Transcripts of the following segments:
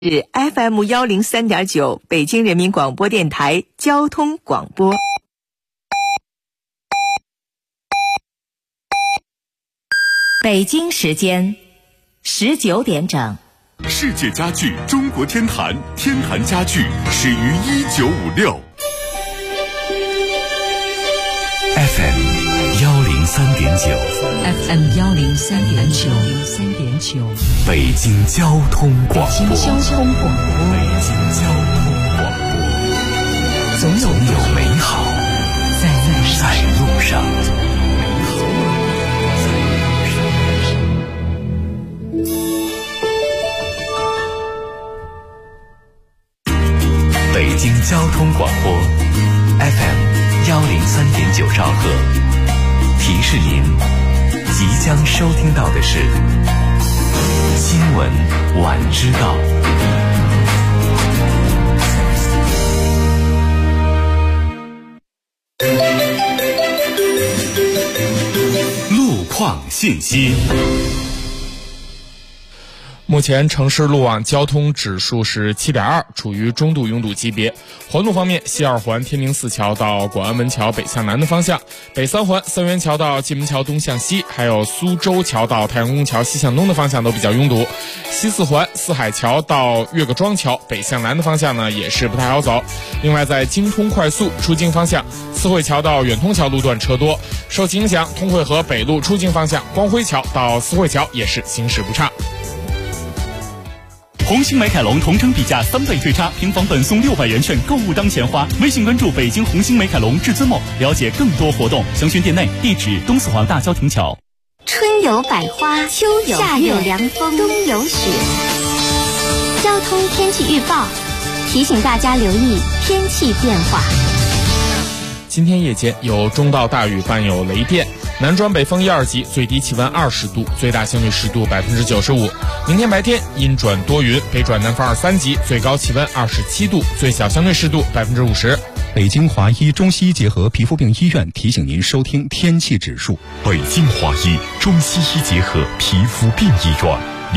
是 FM103.9 北京人民广播电台交通广播。 北京时间19点整。 世界家具中国天坛，天坛家具始于1956。 FM103.9 北京交通广播。总有美好在路上。北京交通广播 FM103.9兆赫，提示您即将收听到的是新闻晚知道。路况信息。 目前城市路网交通指数是 7.2， 处于中度拥堵级别。环路方面，西二环天宁寺桥到广安门桥北向南的方向，北三环三元桥到蓟门桥东向西，还有苏州桥到太阳宫桥西向东的方向都比较拥堵。西四环四海桥到岳各庄桥北向南的方向呢，也是不太好走。另外，在京通快速出京方向，四惠桥到远通桥路段车多。受其影响，通惠河北路出京方向，光辉桥到四惠桥也是行驶不畅。 红星美凯龙同城比价3倍退差，平房本送600元券，购物当钱花。微信关注北京红星美凯龙至尊梦，了解更多活动。详询店内，地址东四环大郊亭桥。 春有百花，秋有夏有凉风，冬有雪。交通天气预报提醒大家留意天气变化。 今天夜间有中到大雨伴有雷电，南转北风1、2级，最低气温20度，最大相对湿度95%。明天白天阴转多云，北转南风2、3级，最高气温27度，最小相对湿度50%。 北京华医中西医结合皮肤病医院提醒您收听天气指数。 北京华医中西医结合皮肤病医院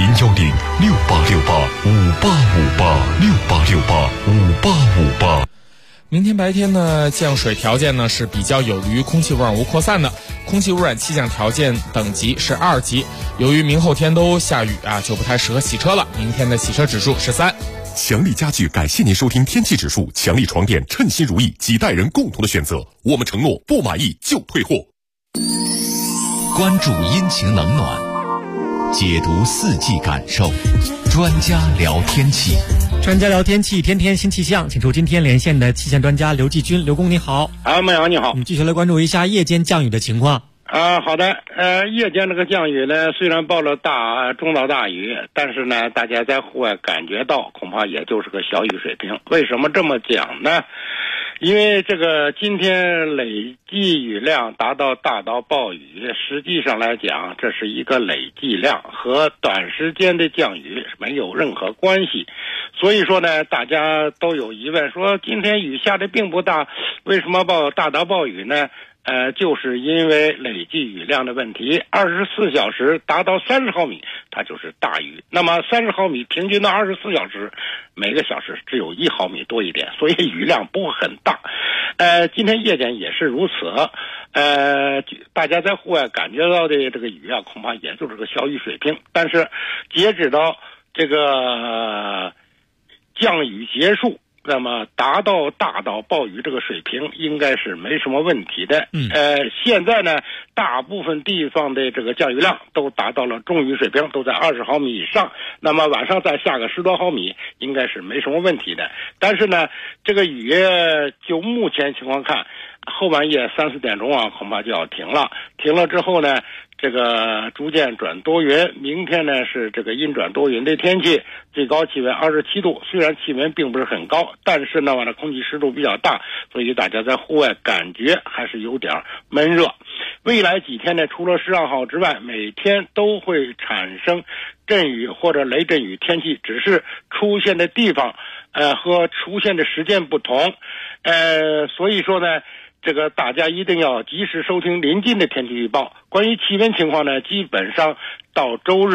，0106868585858，668685858。 明天白天呢，降水条件呢是比较有利于空气污染物扩散的，空气污染气象条件等级是2级。由于明后天都下雨就不太适合洗车了。明天的洗车指数是3。 强力家具感谢您收听天气指数，强力床垫称心如意，几代人共同的选择。我们承诺不满意就退货。 关注阴晴冷暖，解读四季感受，专家聊天气。 专家聊天气，天天新气象，请出今天连线的气象专家刘继军。刘工你好。 孟阳你好。 我们继续来关注一下夜间降雨的情况。 好的，夜间这个降雨呢，虽然报了中到大雨，但是呢，大家在户外感觉到恐怕也就是个小雨水平。为什么这么讲呢？因为这个今天累计雨量达到大到暴雨，实际上来讲，这是一个累计量，和短时间的降雨没有任何关系。所以说呢，大家都有疑问，说今天雨下的并不大，为什么大到暴雨呢？就是因为累计雨量的问题，24小时达到30毫米，它就是大雨。那么30毫米平均到24小时，每个小时只有1毫米多一点，所以雨量不会很大。今天夜间也是如此。大家在户外感觉到的这个雨恐怕也就是个小雨水平。但是截止到这个降雨结束，那么达到大到暴雨这个水平应该是没什么问题的。现在呢，大部分地方的这个降雨量都达到了中雨水平，都在20毫米以上。那么晚上再下个10多毫米，应该是没什么问题的。但是呢，这个雨就目前情况看，后半夜3、4点钟恐怕就要停了。停了之后呢，这个逐渐转多云，明天呢是这个阴转多云的天气，最高气温27度，虽然气温并不是很高，但是呢空气湿度比较大，所以大家在户外感觉还是有点闷热。未来几天呢，除了12号之外，每天都会产生阵雨或者雷阵雨天气，只是出现的地方和出现的时间不同。所以说呢，这个大家一定要及时收听临近的天气预报。关于气温情况呢，基本上到周日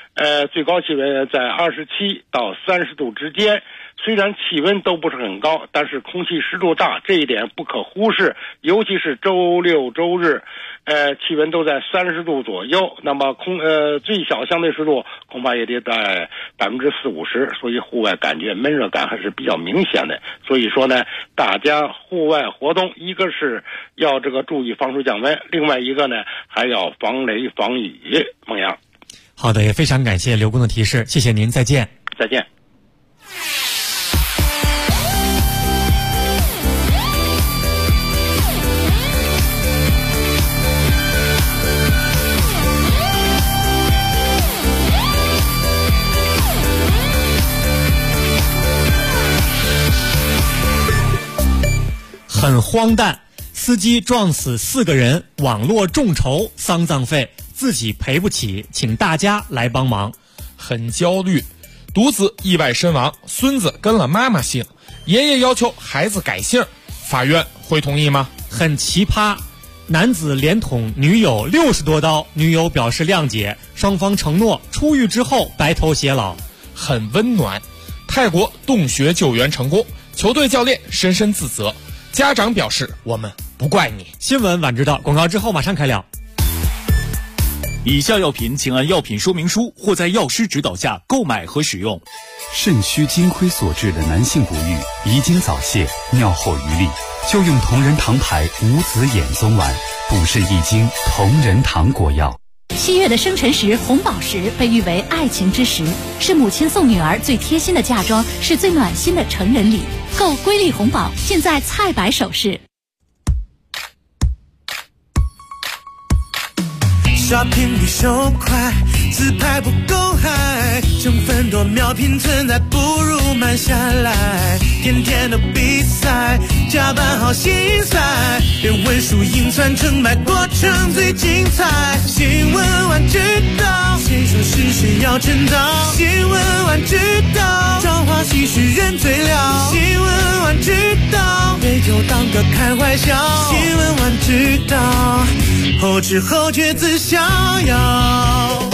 最高气温在27到30度之间。虽然气温都不是很高，但是空气湿度大，这一点不可忽视。尤其是周六周日，气温都在30度左右，那么最小相对湿度恐怕也得在40-50%，所以户外感觉闷热感还是比较明显的。所以说呢，大家户外活动，一个是要注意防暑降温，另外一个呢还要防雷防雨。孟阳， 好的，也非常感谢刘工的提示，谢谢您，再见。 再见。 很荒诞，司机撞死4个人，网络众筹丧葬费自己赔不起，请大家来帮忙。 很焦虑，独子意外身亡，孙子跟了妈妈姓，爷爷要求孩子改姓，法院会同意吗？ 很奇葩，男子连捅女友60多刀，女友表示谅解，双方承诺出狱之后白头偕老。 很温暖，泰国洞穴救援成功，球队教练深深自责，家长表示我们不怪你。 新闻晚知道，广告之后马上开聊。 以下药品请按药品说明书或在药师指导下购买和使用。 肾虚金亏所致的男性不育、遗精早泄、尿后余力，就用同仁堂牌无子衍宗丸，补肾益精同仁堂果药。 7月的生辰时，红宝石被誉为爱情之时，是母亲送女儿最贴心的嫁妆，是最暖心的成人礼。购瑰丽红宝，现在菜百首饰。 刷屏比手快，自拍不够嗨，成分多秒拼存在，不如慢下来。天天的比赛，加班好心塞，连文书印传成败，过程最精彩。新闻晚知道，谁说是谁要称道？新闻晚知道，朝花夕拾人最了。新闻晚知道，杯酒当歌开怀笑。新闻晚知道，后知后觉自逍遥。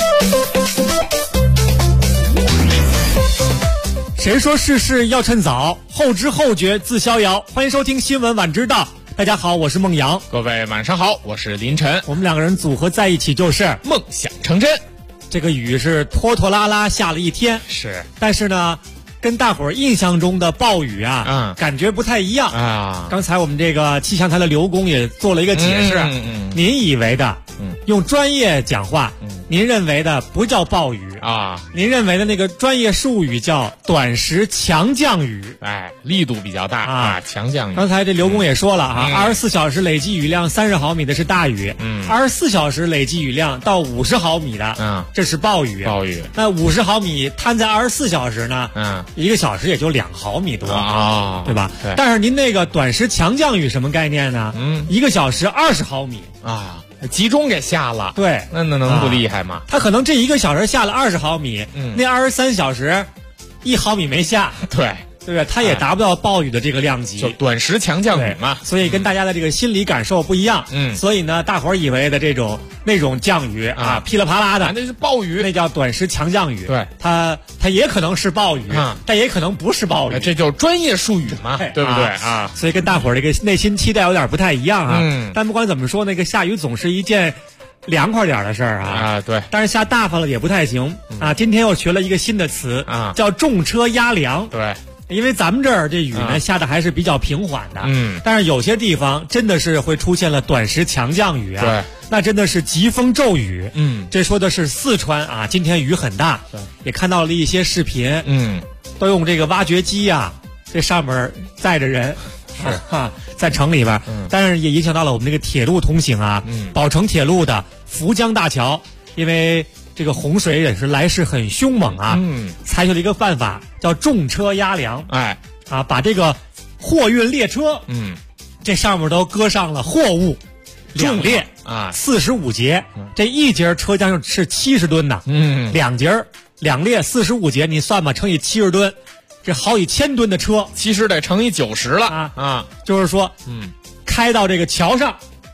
谁说世事要趁早，后知后觉自逍遥。欢迎收听新闻晚知道，大家好，我是孟阳。 各位晚上好，我是林晨。 我们两个人组合在一起就是梦想成真。 这个雨是拖拖拉拉下了一天， 是， 但是呢跟大伙儿印象中的暴雨啊，感觉不太一样啊。刚才我们这个气象台的刘工也做了一个解释，您以为的，用专业讲话，您认为的不叫暴雨啊，您认为的那个专业术语叫短时强降雨， 哎，力度比较大啊，强降雨。 刚才这刘工也说了啊，24小时累计雨量30毫米的是大雨，24小时累计雨量到50毫米的，这是暴雨。 暴雨。 那50毫米摊在24小时呢，1个小时也就2毫米多啊，对吧？对。但是您那个短时强降雨什么概念呢？1个小时20毫米啊。集中给下了， 对， 那能不厉害吗？ 他可能这1个小时下了20毫米，那23小时1毫米没下， 对不对？他也达不到暴雨的这个量级， 就短时强降雨嘛。 所以跟大家的这个心理感受不一样，所以呢，大伙儿以为的那种降雨啊，噼里啪啦的， 那是暴雨， 那叫短时强降雨。 对， 它也可能是暴雨，但也可能不是暴雨， 这就是专业术语嘛，对不对啊？ 所以跟大伙儿这个内心期待有点不太一样啊。但不管怎么说，那个下雨总是一件凉快点的事儿啊。 对。 但是下大发了也不太行啊。今天又学了一个新的词啊，叫重车压梁。 对。 因为咱们这儿这雨呢下的还是比较平缓的，但是有些地方真的是会出现了短时强降雨啊， 对， 那真的是疾风骤雨，这说的是四川啊，今天雨很大，对，也看到了一些视频，都用这个挖掘机啊，这上面载着人，是在城里边，但是也影响到了我们这个铁路通行啊，宝成铁路的涪江大桥，因为这个洪水也是来势很凶猛啊，采取了一个办法叫重车压梁，把这个货运列车，这上面都搁上了货物2列啊，45节，这一节车厢是70吨的，2列45节，你算吧，乘以70吨，这好几千吨的车， 其实得乘以90了啊， 就是说，开到这个桥上。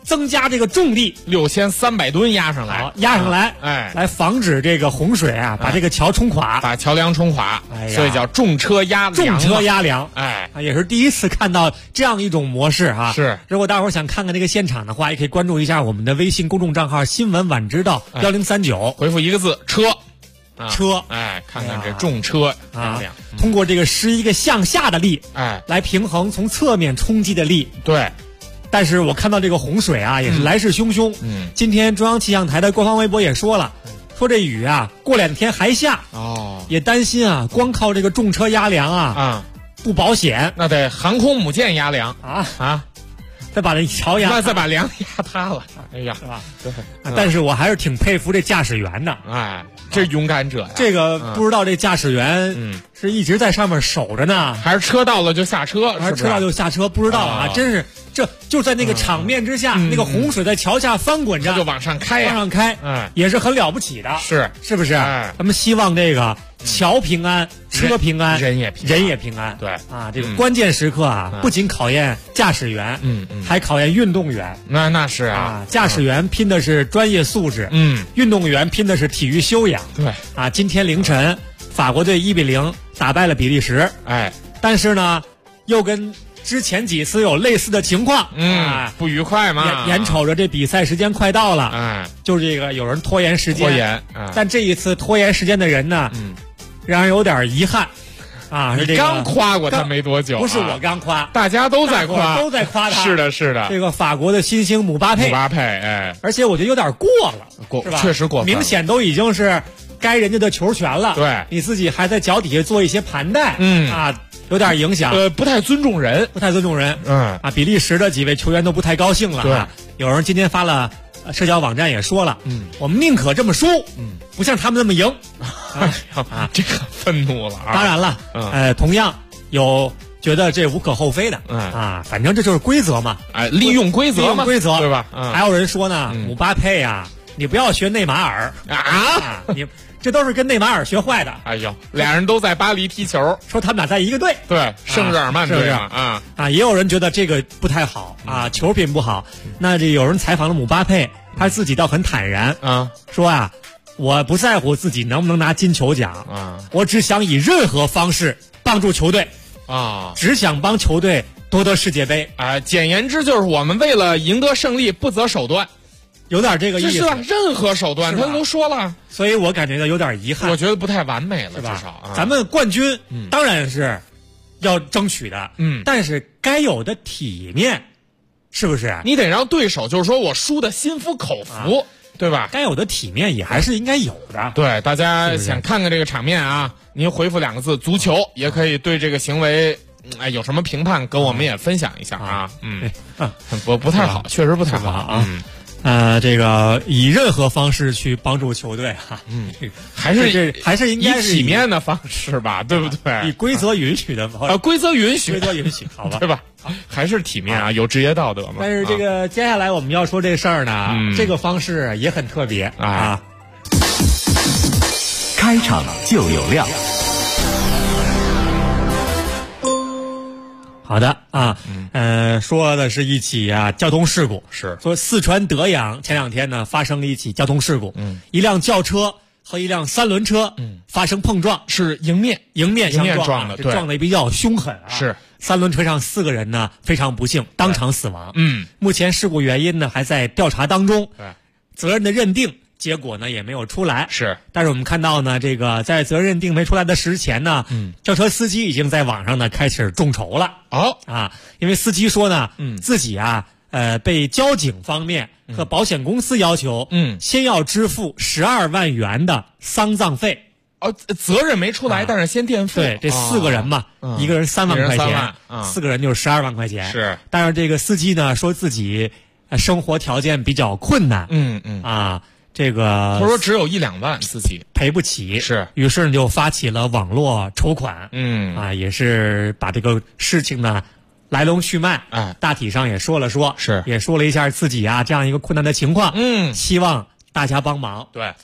增加这个重力 ，6300吨压上来， 压上来，来防止这个洪水啊把这个桥冲垮， 把桥梁冲垮，所以叫重车压梁。 重车压梁，也是第一次看到这样一种模式啊。 是， 如果大伙儿想看看这个现场的话，也可以关注一下我们的微信公众账号新闻晚知道1039， 回复一个字车。 车， 看看这重车压梁， 通过这个施一个向下的力，来平衡从侧面冲击的力。 对， 但是我看到这个洪水啊，也是来势汹汹。今天中央气象台的官方微博也说了，说这雨啊，过2天还下。也担心啊，光靠这个重车压梁啊，不保险， 那得航空母舰压梁再把这桥压， 那再把梁压塌了，哎呀， 是吧？对。但是我还是挺佩服这驾驶员的， 这勇敢者呀。 这个不知道这驾驶员是一直在上面守着呢， 还是车到了就下车？ 还是车到就下车？不知道啊，真是这就在那个场面之下，那个洪水在桥下翻滚着， 就往上开， 往上开，也是很了不起的，是不是？咱们希望这个桥平安，车平安， 人也平安。 对啊，这个关键时刻啊，不仅考验驾驶员，还考验运动员。 那是啊， 驾驶员拼的是专业素质，运动员拼的是体育修养。 对啊，今天凌晨，法国队1-0打败了比利时。但是呢，又跟之前几次有类似的情况， 不愉快嘛。 眼瞅着这比赛时间快到了，就这个有人拖延时间，但这一次拖延时间的人呢，让人有点遗憾。 你刚夸过他没多久， 不是我刚夸， 大家都在夸，他。是的， 这个法国的新星姆巴佩，而且我觉得有点过了，是吧？ 确实过分， 明显都已经是该人家的球权了。 对， 你自己还在脚底下做一些盘带，有点影响， 不太尊重人， 比利时的几位球员都不太高兴了。 对， 有人今天发了社交网站也说了，我们宁可这么输，不像他们那么赢。 这个愤怒了啊！ 当然了，同样有觉得这无可厚非的，反正这就是规则嘛， 利用规则嘛， 对吧？ 还有人说呢，姆巴佩呀，你不要学内马尔你这都是跟内马尔学坏的。 哎呦，俩人都在巴黎踢球， 说他们俩在一个队， 对，圣日耳曼队也有人觉得这个不太好球品不好。那这有人采访了姆巴佩，他自己倒很坦然说我不在乎自己能不能拿金球奖我只想以任何方式帮助球队只想帮球队夺得世界杯。 简言之就是我们为了赢得胜利不择手段。 有点这个意思， 是吧？任何手段他都说了， 所以我感觉到有点遗憾。 我觉得不太完美了， 是吧？ 至少咱们冠军当然是要争取的，但是该有的体面，是不是？ 你得让对手就是说我输的心服口服，对吧？ 该有的体面也还是应该有的。 对，大家想看看这个场面啊，您回复2个字“足球”，也可以对这个行为。有什么评判跟我们也分享一下啊？不太好，确实不太好啊。 这个以任何方式去帮助球队还是应该以体面的方式吧，对不对？ 以规则允许的规则允许， 好吧， 对吧？还是体面有职业道德嘛。 但是这个接下来我们要说这事儿呢，这个方式也很特别开场就有料。 好的说的是一起交通事故， 是说四川德阳前2天呢发生了一起交通事故，一辆轿车和一辆3轮车发生碰撞， 是迎面相撞的， 撞的比较凶狠是 3轮车上4个人呢非常不幸当场死亡。目前事故原因呢还在调查当中，责任的认定结果呢也没有出来，但是我们看到呢，这个在责任认定没出来的之前呢，轿车司机已经在网上呢开始众筹了。因为司机说呢，自己被交警方面和保险公司要求，先要支付12万元的丧葬费。 责任没出来，但是先垫付。 对，这4个人嘛，一个人3万块钱，4个人就是12万块钱。 是， 但是这个司机呢说自己生活条件比较困难，这个他说只有1-2万自己赔不起，于是呢就发起了网络筹款，也是把这个事情呢来龙去脉，大体上也说了说，也说了一下自己这样一个困难的情况，希望大家帮忙。 对，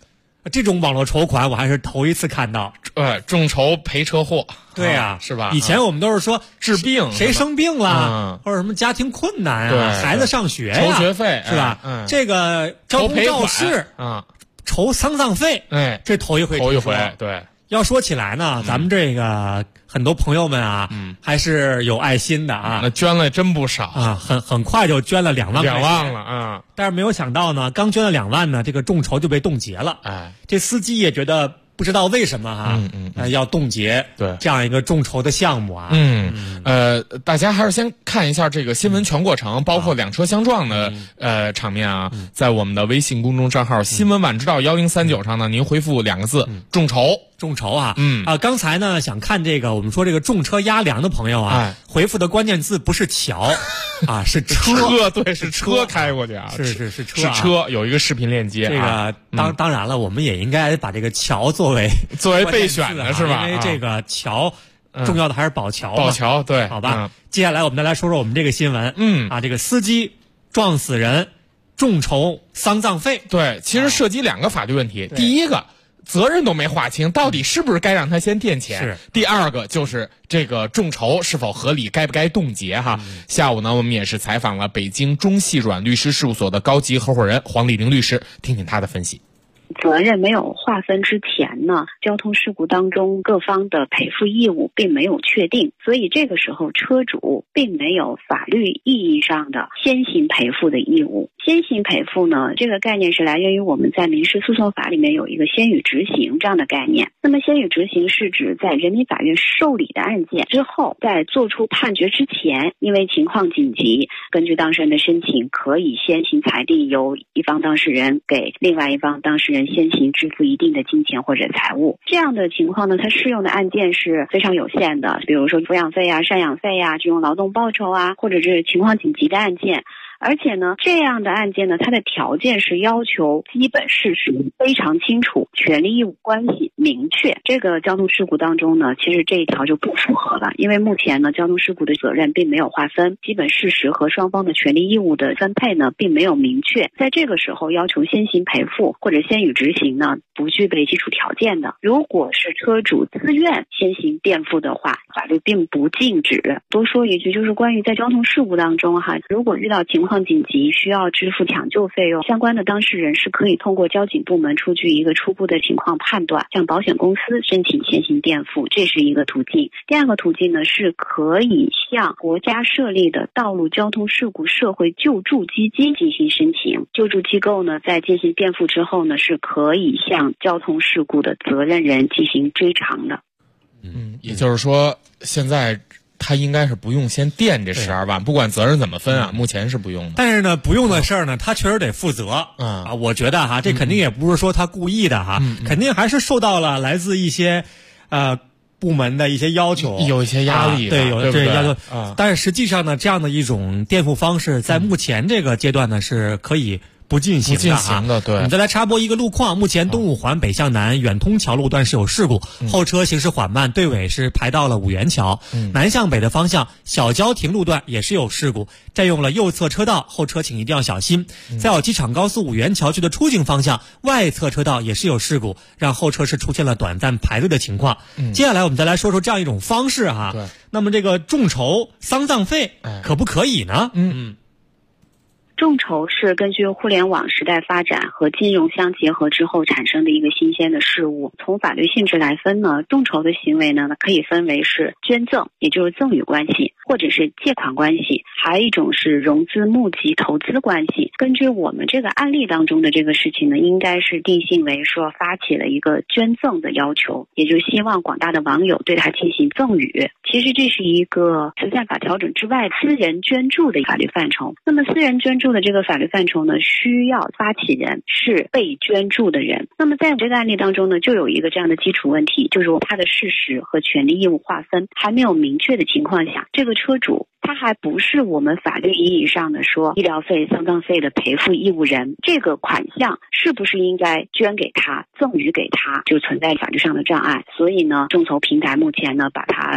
这种网络筹款我还是头一次看到。 众筹赔车祸， 对啊， 是吧？ 以前我们都是说治病， 谁生病了，或者什么家庭困难啊，孩子上学筹学费是吧？这个交通肇事筹丧葬费，这头一回。 对。 要说起来呢，咱们这个很多朋友们啊，还是有爱心的啊， 那捐了真不少啊，很快就捐了2万 ，2万了啊！ 但是没有想到呢，刚捐了2万呢，这个众筹就被冻结了。这司机也觉得不知道为什么哈，要冻结这样一个众筹的项目啊。 大家还是先看一下这个新闻全过程，包括2车相撞的场面啊，在我们的微信公众账号新闻晚知道1039上呢，您回复2个字众筹。 众筹啊，刚才呢想看这个我们说这个重车压梁的朋友啊，回复的关键字不是桥啊，是车， 对，是车开过去啊， 是车，有一有一个视频链接。 这个当然了，我们也应该把这个桥作为备选的是吧？ 因为这个桥重要的还是保桥， 保桥对， 好吧。接下来我们再来说说我们这个新闻，这个司机撞死人，众筹丧葬费。 对，其实涉及2个法律问题，第一个。责任都没划清，到底是不是该让他先垫钱？ 是。 第二个就是这个众筹是否合理，该不该冻结哈？下午呢，我们也是采访了北京中细软律师事务所的高级合伙人黄丽玲律师，听听他的分析。 责任没有划分之前呢，交通事故当中各方的赔付义务并没有确定，所以这个时候车主并没有法律意义上的先行赔付的义务。先行赔付呢，这个概念是来源于我们在民事诉讼法里面有一个先予执行这样的概念。那么先予执行是指在人民法院受理的案件之后，在做出判决之前，因为情况紧急，根据当事人的申请，可以先行裁定由一方当事人给另外一方当事人先行支付一定的金钱或者财物。这样的情况呢，它适用的案件是非常有限的，比如说抚养费啊、赡养费啊、这种劳动报酬啊，或者是情况紧急的案件。而且呢，这样的案件呢，它的条件是要求基本事实非常清楚，权利义务关系明确。这个交通事故当中呢，其实这一条就不符合了，因为目前呢，交通事故的责任并没有划分，基本事实和双方的权利义务的分配呢，并没有明确。在这个时候要求先行赔付或者先予执行呢，不具备基础条件的。如果是车主自愿先行垫付的话，法律并不禁止。多说一句，就是关于在交通事故当中如果遇到情况紧急需要支付抢救费用，相关的当事人是可以通过交警部门出具一个初步的情况判断，向保险公司申请先行垫付，这是一个途径。第二个途径呢，是可以向国家设立的道路交通事故社会救助基金进行申请。救助机构呢，在进行垫付之后呢，是可以向交通事故的责任人进行追偿的。 也就是说，现在他应该是不用先垫这12万，不管责任怎么分啊，目前是不用的。 但是呢，不用的事儿呢，他确实得负责我觉得这肯定也不是说他故意的肯定还是受到了来自一些部门的一些要求， 有一些压力， 对，有这些要求但是实际上呢，这样的一种垫付方式，在目前这个阶段呢，是可以不进行的对。 我们再来插播一个路况，目前东五环北向南远通桥路段是有事故，后车行驶缓慢，队尾是排到了五元桥。南向北的方向小郊亭路段也是有事故，占用了右侧车道，后车请一定要小心。再有机场高速五元桥区的出境方向外侧车道也是有事故，让后车是出现了短暂排队的情况。接下来我们再来说说这样一种方式对。 那么这个众筹丧葬费可不可以呢？ 众筹是根据互联网时代发展和金融相结合之后产生的一个新鲜的事物。从法律性质来分呢，众筹的行为呢，可以分为是捐赠，也就是赠与关系，或者是借款关系，还有一种是融资募集投资关系。根据我们这个案例当中的这个事情呢，应该是定性为说发起了一个捐赠的要求，也就希望广大的网友对他进行赠与。其实这是一个慈善法调整之外私人捐助的法律范畴。那么私人捐助的这个法律范畴呢，需要发起人是被捐助的人。那么在这个案例当中呢，就有一个这样的基础问题，就是他的事实和权利义务划分还没有明确的情况下，这个车主他还不是我们法律意义上的说医疗费、丧葬费的赔付义务人，这个款项是不是应该捐给他、赠与给他，就存在法律上的障碍。所以呢，众筹平台目前呢，把它目前来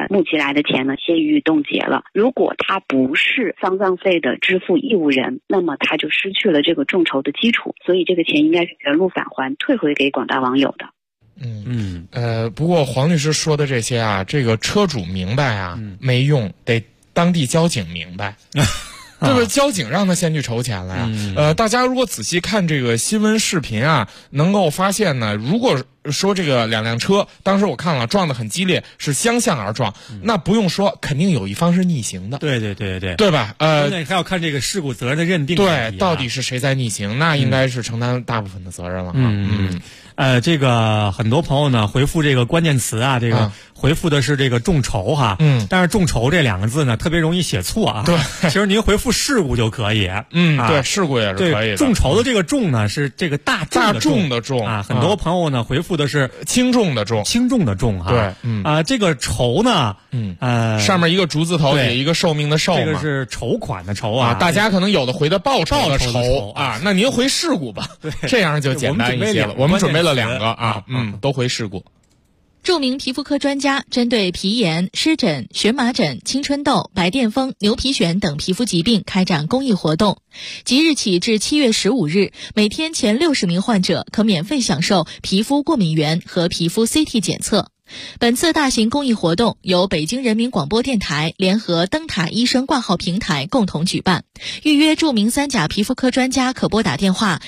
来的钱呢，先予以冻结了。如果他不是丧葬费的支付义务人，那么他就失去了这个众筹的基础，所以这个钱应该是原路返还，退回给广大网友的。 不过黄律师说的这些啊，这个车主明白啊，没用，得当地交警明白。对不对？交警让他先去筹钱了呀。大家如果仔细看这个新闻视频啊，能够发现呢，如果说这个两辆车，当时我看了撞得很激烈，是相向而撞，那不用说，肯定有一方是逆行的。 对吧？ 那还要看这个事故责任的认定。 对，到底是谁在逆行？那应该是承担大部分的责任了。 这个很多朋友呢回复这个关键词啊，这个回复的是这个众筹哈。但是众筹这两个字呢特别容易写错啊。对，其实您回复事故就可以。 对，事故也是可以的。 众筹的这个众呢是这个大众的众啊。很多朋友呢回复的是轻重的重哈。 对， 这个筹呢， 上面一个竹字头，也一个寿命的寿嘛。 这个是筹款的筹啊。 大家可能有的回的报酬的酬啊，那您回事故吧。对，这样就简单一些了。我们准备了2个啊，都回事故。 著名皮肤科专家针对皮炎、湿疹、荨麻疹、青春痘、白癜风、牛皮癣等皮肤疾病开展公益活动。即日起至7月15日，每天前60名患者可免费享受皮肤过敏原和皮肤 CT 检测。本次大型公益活动由北京人民广播电台联合灯塔医生挂号平台共同举办。预约著名3甲皮肤科专家可拨打电话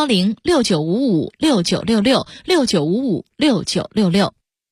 01069556966 69556966。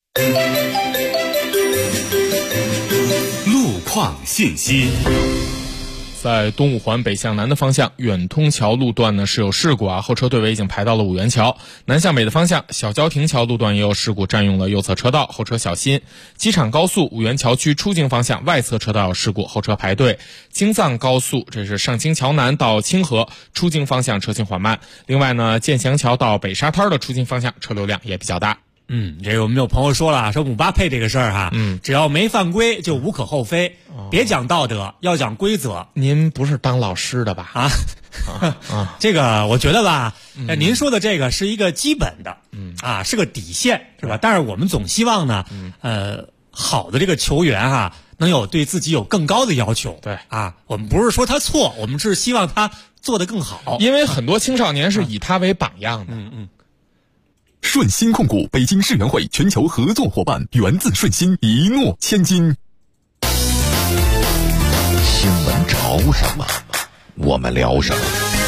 路况信息。 在东五环北向南的方向，远通桥路段呢是有事故啊，后车队尾已经排到了五元桥。南向北的方向，小郊亭桥路段也有事故，占用了右侧车道，后车小心。机场高速五元桥区出境方向外侧车道有事故，后车排队。京藏高速这是上清桥南到清河出境方向车行缓慢。另外呢，建祥桥到北沙滩的出境方向车流量也比较大。 这个我们有朋友说了，说姆巴佩这个事儿哈，只要没犯规就无可厚非，别讲道德，要讲规则。 您不是当老师的吧？ 这个我觉得吧，您说的这个是一个基本的，是个底线，是吧？但是我们总希望呢，好的这个球员哈，能有对自己有更高的要求。 对我们不是说他错，我们是希望他做得更好， 因为很多青少年是以他为榜样的。 顺鑫控股北京世园会全球合作伙伴，源自顺鑫，一诺千金。 新闻潮什么，我们聊什么。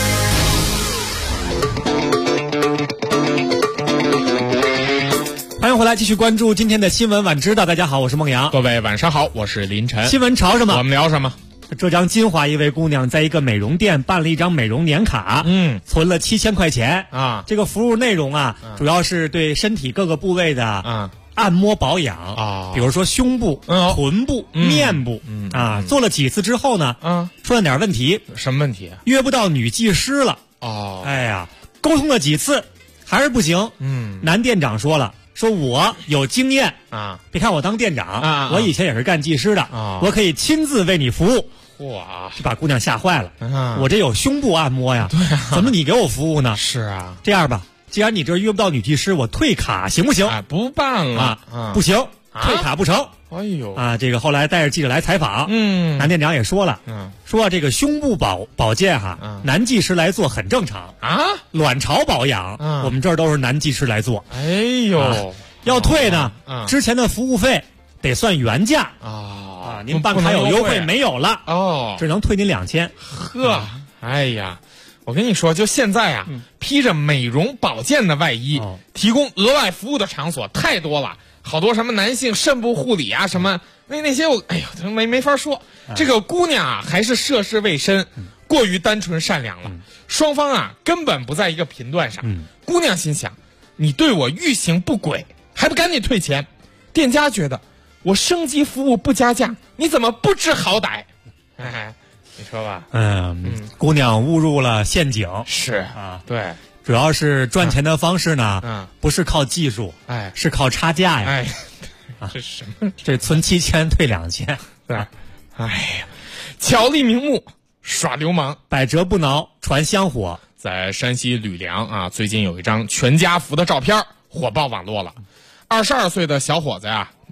欢迎回来，继续关注今天的新闻晚知道。大家好，我是孟阳。 各位晚上好，我是林晨。 新闻潮什么， 我们聊什么？ 浙江金华一位姑娘在一个美容店办了一张美容年卡，存了7000块钱啊。 这个服务内容啊，主要是对身体各个部位的按摩保养啊，比如说胸部、臀部、面部做了几次之后呢，出了点问题。 什么问题？ 约不到女技师了。哎呀，沟通了几次还是不行。男店长说了。说我有经验啊！ 别看我当店长我以前也是干技师的我可以亲自为你服务。 哇！ 就把姑娘吓坏了我这有胸部按摩呀， 对怎么你给我服务呢？ 是啊， 这样吧，既然你这约不到女技师，我退卡行不行？ 不办了不行，退卡不成。 哎呦这个后来带着记者来采访，男店长也说了，说这个胸部保健男技师来做很正常卵巢保养我们这儿都是男技师来做。 哎呦， 要退呢之前的服务费得算原价您办卡有优惠没有了只能退您2000。 呵，哎呀，我跟你说，就现在披着美容保健的外衣提供额外服务的场所太多了。好多什么男性肾部护理什么那些我哎呦没法说。这个姑娘还是涉世未深，过于单纯善良了。双方根本不在一个频段上。姑娘心想，你对我欲行不轨，还不赶紧退钱？店家觉得我升级服务不加价，你怎么不知好歹？你说吧。 姑娘误入了陷阱。 是对。 主要是赚钱的方式呢，不是靠技术，是靠差价呀。 这什么？ 这存7000退2000， 对。哎呀，巧立名目耍流氓， 百折不挠传香火。 在山西吕梁最近有一张全家福的照片火爆网络了。22岁的小伙子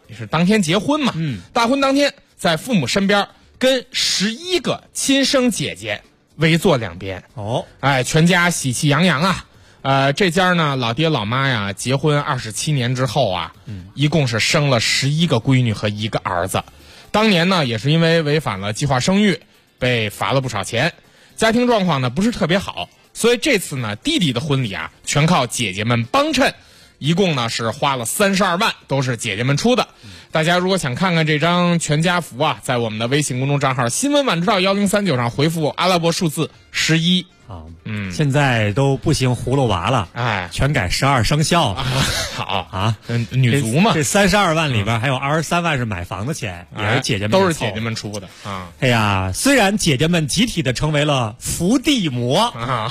也是当天结婚嘛。大婚当天，在父母身边跟11个亲生姐姐围坐两边。全家喜气洋洋啊。这家呢，老爹老妈呀，结婚27年之后啊，一共是生了11个闺女和1个儿子。当年呢，也是因为违反了计划生育，被罚了不少钱，家庭状况呢不是特别好，所以这次呢，弟弟的婚礼啊，全靠姐姐们帮衬，一共呢是花了32万，都是姐姐们出的。大家如果想看看这张全家福啊，在我们的微信公众账号新闻晚知道1039上回复阿拉伯数字11。 现在都不兴葫芦娃了，全改12生肖了。 好啊，女足嘛。 这32万里边还有23万是买房的钱，也是姐姐们都是姐姐们出的啊。 哎呀，虽然姐姐们集体的成为了伏地魔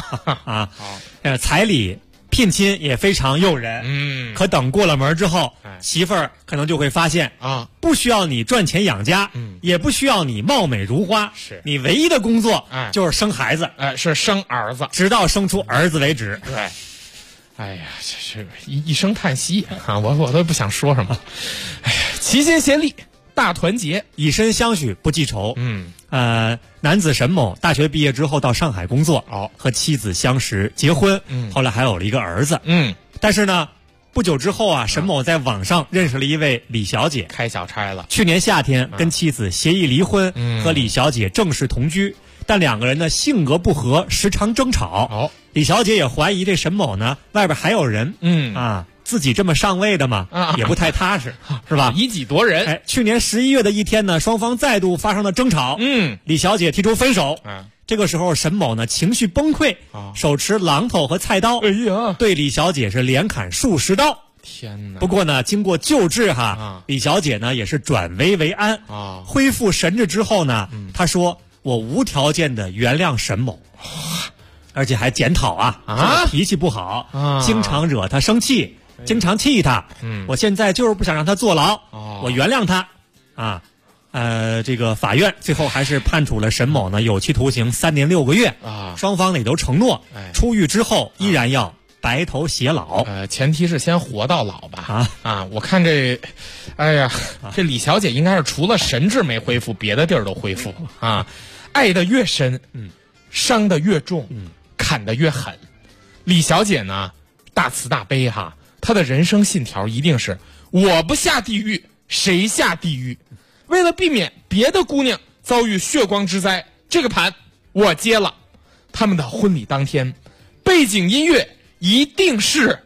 彩礼聘亲也非常诱人，可等过了门之后，媳妇儿可能就会发现不需要你赚钱养家，也不需要你貌美如花，你唯一的工作就是生孩子， 是生儿子， 直到生出儿子为止。 对，哎呀，这是一声叹息啊！我都不想说什么。哎呀，齐心协力，大团结， 以身相许，不记仇。男子沈某大学毕业之后到上海工作，和妻子相识结婚，后来还有了一个儿子。但是呢，不久之后啊，沈某在网上认识了一位李小姐， 开小差了。 去年夏天跟妻子协议离婚，和李小姐正式同居，但两个人呢性格不合，时常争吵。李小姐也怀疑这沈某呢外边还有人，自己这么上位的嘛，也不太踏实，是吧？ 以己夺人。 去年11月的一天呢，双方再度发生了争吵。李小姐提出分手。这个时候，沈某呢情绪崩溃，手持榔头和菜刀，对李小姐是连砍数十刀。 天哪！ 不过呢，经过救治李小姐呢也是转危为安，恢复神智之后呢，她说：“我无条件的原谅沈某。”而且还检讨脾气不好，经常惹他生气。经常气他，我现在就是不想让他坐牢，我原谅他，这个法院最后还是判处了沈某呢有期徒刑3年6个月，双方呢也都承诺，出狱之后依然要白头偕老， 前提是先活到老吧，我看这，哎呀，这李小姐应该是除了神智没恢复，别的地儿都恢复啊，爱得越深，伤得越重，砍得越狠。李小姐呢，大慈大悲他的人生信条一定是我不下地狱谁下地狱。为了避免别的姑娘遭遇血光之灾，这个盘我接了。他们的婚礼当天，背景音乐一定是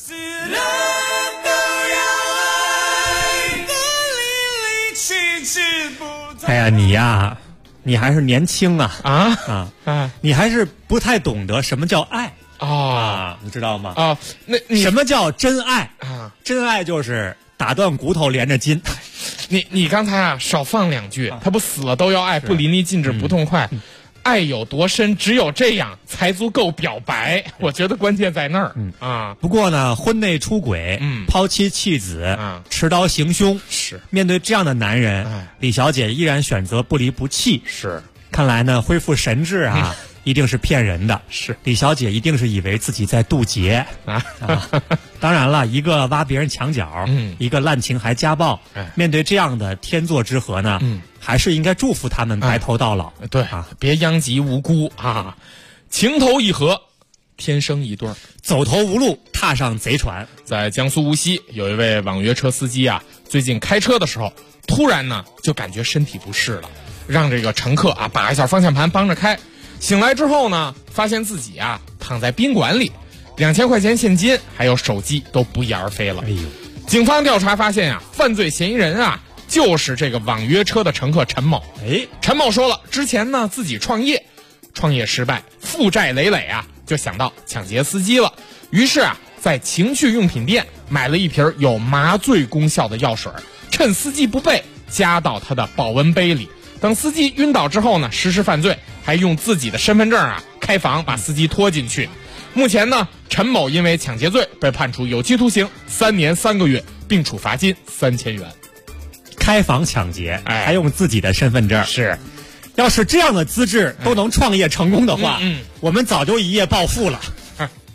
哎呀，你还是年轻你还是不太懂得什么叫爱你知道吗？ 那什么叫真爱真爱就是打断骨头连着筋。 你刚才少放2句，他不死了都要爱，不淋漓尽致不痛快。爱有多深，只有这样才足够表白。我觉得关键在那儿不过呢，婚内出轨，抛妻弃子，持刀行凶， 是面对这样的男人，李小姐依然选择不离不弃。 是， 看来呢，恢复神智一定是骗人的。 是， 李小姐一定是以为自己在渡劫当然了，一个挖别人墙角，一个滥情还家暴，面对这样的天作之合呢，还是应该祝福他们白头到老。 对别殃及无辜情投意合，天生一对儿， 走投无路，踏上贼船。 在江苏无锡，有一位网约车司机最近开车的时候，突然呢就感觉身体不适了，让这个乘客把一下方向盘帮着开。醒来之后呢，发现自己躺在宾馆里，2000块钱现金还有手机都不翼而飞了。警方调查发现犯罪嫌疑人就是这个网约车的乘客陈某。陈某说了，之前呢自己创业失败，负债累累就想到抢劫司机了。于是在情趣用品店买了一瓶有麻醉功效的药水，趁司机不备加到他的保温杯里。等司机晕倒之后呢，实施犯罪，还用自己的身份证开房把司机拖进去。目前呢，陈某因为抢劫罪被判处有期徒刑3年3个月，并处罚金3000元。 开房抢劫，还用自己的身份证。 是， 要是这样的资质都能创业成功的话，我们早就一夜暴富了。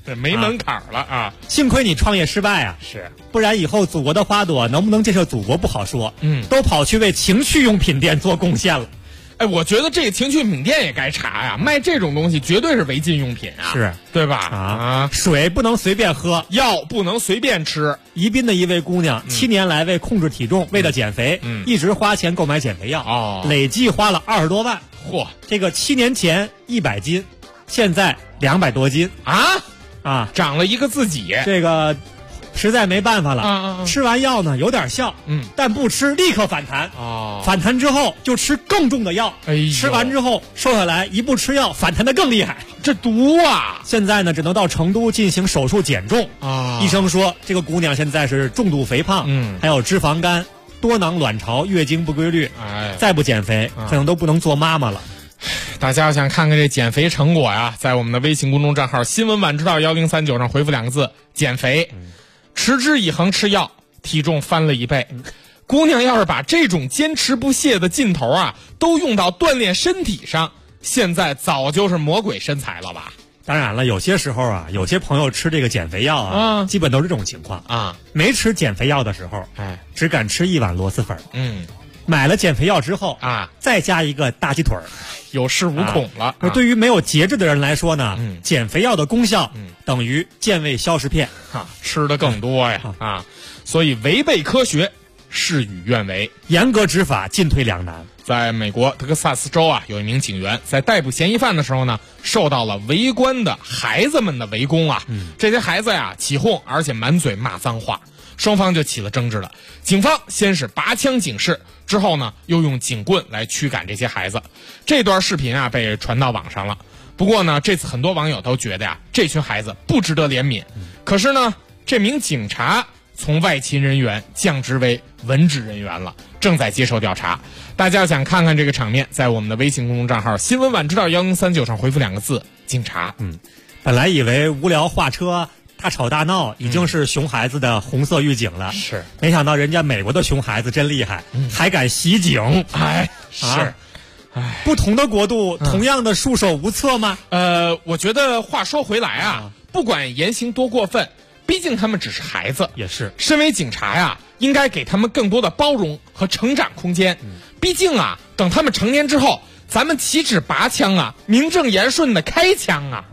对，没门槛了啊！ 幸亏你创业失败啊， 是， 不然以后祖国的花朵能不能建设祖国不好说。都跑去为情趣用品店做贡献了。 哎，我觉得这个情趣用品店也该查呀，卖这种东西绝对是违禁用品啊， 是对吧？ 水不能随便喝， 药不能随便吃。 宜宾的一位姑娘7年来为控制体重，为了减肥，一直花钱购买减肥药，累计花了20多万。 嚯， 这个7年前100斤，现在200多斤啊， 长了一个自己。 这个实在没办法了，吃完药呢有点效，但不吃立刻反弹，反弹之后就吃更重的药，吃完之后瘦下来，一不吃药反弹的更厉害， 这毒啊！ 现在呢只能到成都进行手术减重啊。 医生说这个姑娘现在是重度肥胖，还有脂肪肝、多囊卵巢、月经不规律，再不减肥可能都不能做妈妈了。 大家要想看看这减肥成果呀，在我们的微信公众账号新闻晚知道1039上回复2个字减肥，持之以恒吃药，体重翻了1倍。姑娘要是把这种坚持不懈的劲头啊都用到锻炼身体上，现在早就是魔鬼身材了吧。 当然了，有些时候啊，有些朋友吃这个减肥药啊，基本都是这种情况啊。 没吃减肥药的时候，只敢吃1碗螺蛳粉。买了减肥药之后啊，再加一个大鸡腿， 有恃无恐了。 对于没有节制的人来说呢，减肥药的功效等于健胃消食片， 吃的更多呀所以违背科学，事与愿违， 严格执法，进退两难。 在美国德克萨斯州啊，有一名警员在逮捕嫌疑犯的时候呢，受到了围观的孩子们的围攻啊。这些孩子呀起哄，而且满嘴骂脏话，双方就起了争执了。警方先是拔枪警示，之后呢又用警棍来驱赶这些孩子。这段视频啊被传到网上了。不过呢，这次很多网友都觉得呀，这群孩子不值得怜悯。可是呢，这名警察从外勤人员降职为文职人员了，正在接受调查。大家要想看看这个场面，在我们的微信公众账号新闻晚知道1039上回复2个字警察。 本来以为无聊画车大吵大闹已经是熊孩子的红色预警了， 是， 没想到人家美国的熊孩子真厉害，还敢袭警。 是， 不同的国度同样的束手无策吗？ 我觉得话说回来啊，不管言行多过分，毕竟他们只是孩子， 也是。 身为警察呀，应该给他们更多的包容和成长空间。毕竟啊，等他们成年之后，咱们岂止拔枪啊，名正言顺的开枪啊。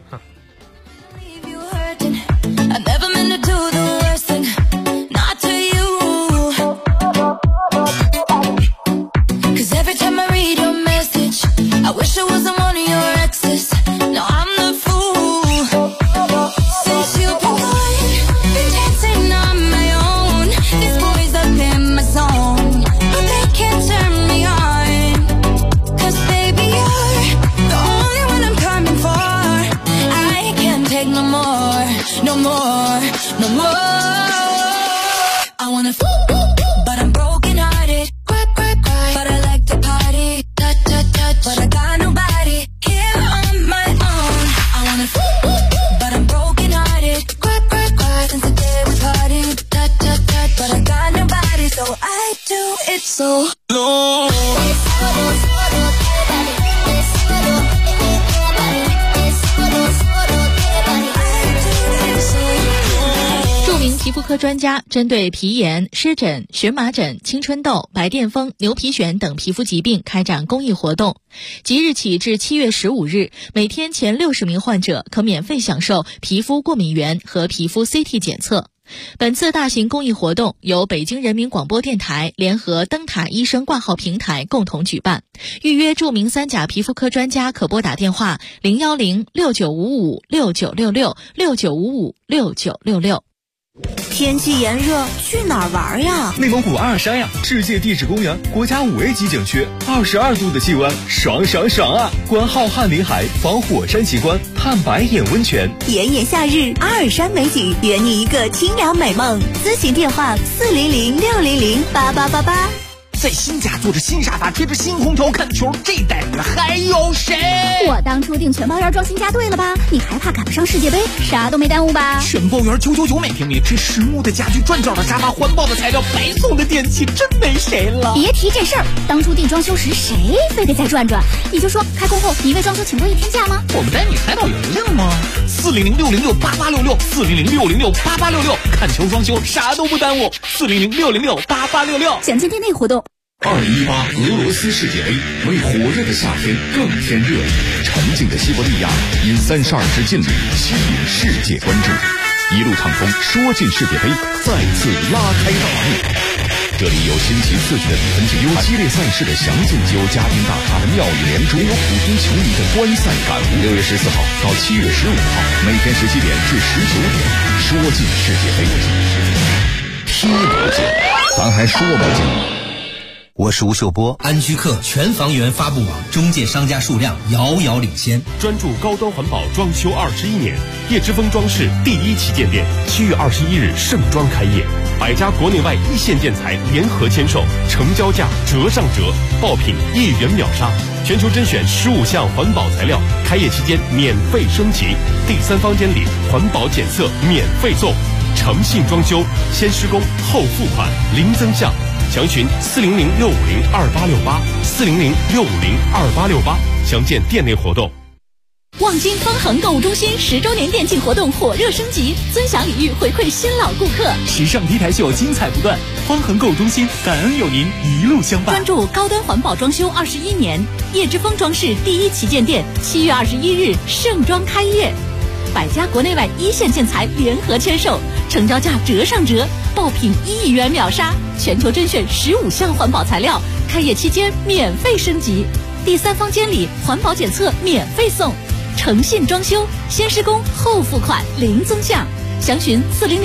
I never meant to do the worst thing, not to you. 'Cause every time I read your message, I wish I wasn't one of your exes. Now I'm the fool. Since you've been gone, been dancing on my own. This boy's up in my zone, but they can't turn me on. 'Cause baby, you're the only one I'm coming for. I can't take no more, no more, no more. I wanna but I'm broken hearted. Cry, cry, cry. But I like to party. Touch, touch, touch. But I got nobody here on my own. I wanna but I'm broken hearted. Cry, cry, cry. Since the day we parted. Touch, touch, touch. But I got nobody, so I do it so low. 皮肤科专家针对皮炎、湿疹、荨麻疹、青春痘、白癜风、牛皮癣等皮肤疾病开展公益活动。即日起至7月15日，每天前60名患者可免费享受皮肤过敏原和皮肤 CT 检测。本次大型公益活动由北京人民广播电台联合灯塔医生挂号平台共同举办。预约著名3甲皮肤科专家可拨打电话010-6955-6966 天气炎热，去哪儿玩呀？ 内蒙古阿尔山呀，世界地质公园，国家5A级景区，22度的气温，爽爽爽啊！观浩瀚林海，访火山奇观，探白眼温泉。 炎炎夏日，阿尔山美景，圆你一个清凉美梦。咨询电话400-600-8888。 在新家坐着新沙发，吹着新空调看球，这待遇还有谁？ 我当初订全包园装新家对了吧？你还怕赶不上世界杯？啥都没耽误吧？ 全包园999每平米，这实木的家具、转角的沙发、环保的材料、白送的电器，真没谁了。 别提这事儿，当初订装修时谁非得再转转？你就说开工后你为装修请过1天假吗？ 我们带你海岛游令吗？400-606-8866，400-606-8866，看球装修啥都不耽误。400-606-8866， 详见店内活动。 2018俄罗斯世界杯为火热的夏天更添热力，沉静的西伯利亚因32支劲旅吸引世界关注，一路畅通说进世界杯，再次拉开大幕。这里有新奇刺激的比分竞赛，有激烈赛事的详尽，有家庭大咖的妙语连珠，也有普通球迷的观赛感悟。6月14号到7月15号，每天17点至19点，说进世界杯，踢不进，咱还说不进。 我是吴秀波。安居客全房源发布网中介商家数量遥遥领先， 专注高端环保装修21年，叶之峰装饰第1旗舰店7月21日盛装开业，100家国内外一线建材联合签售，成交价折上折，爆品1元秒杀，全球甄选15项环保材料，开业期间免费升级，第3房间里环保检测免费送，诚信装修，先施工后付款，零增项。详询400-650-2868，400-650-2868，详见店内活动。 望京方恒购物中心10周年店庆活动火热升级，尊享礼遇回馈新老顾客， 时尚 T 台秀精彩不断。方恒购物中心感恩有您一路相伴， 专注高端环保装修21年，叶之峰装饰第1旗舰店7月21日盛装开业，100家国内外一线建材联合签售，成交价折上折，爆品1元秒杀，全球甄选15项环保材料，开业期间免费升级，第3房间里环保检测免费送，诚信装修，先施工后付款，零增项。详询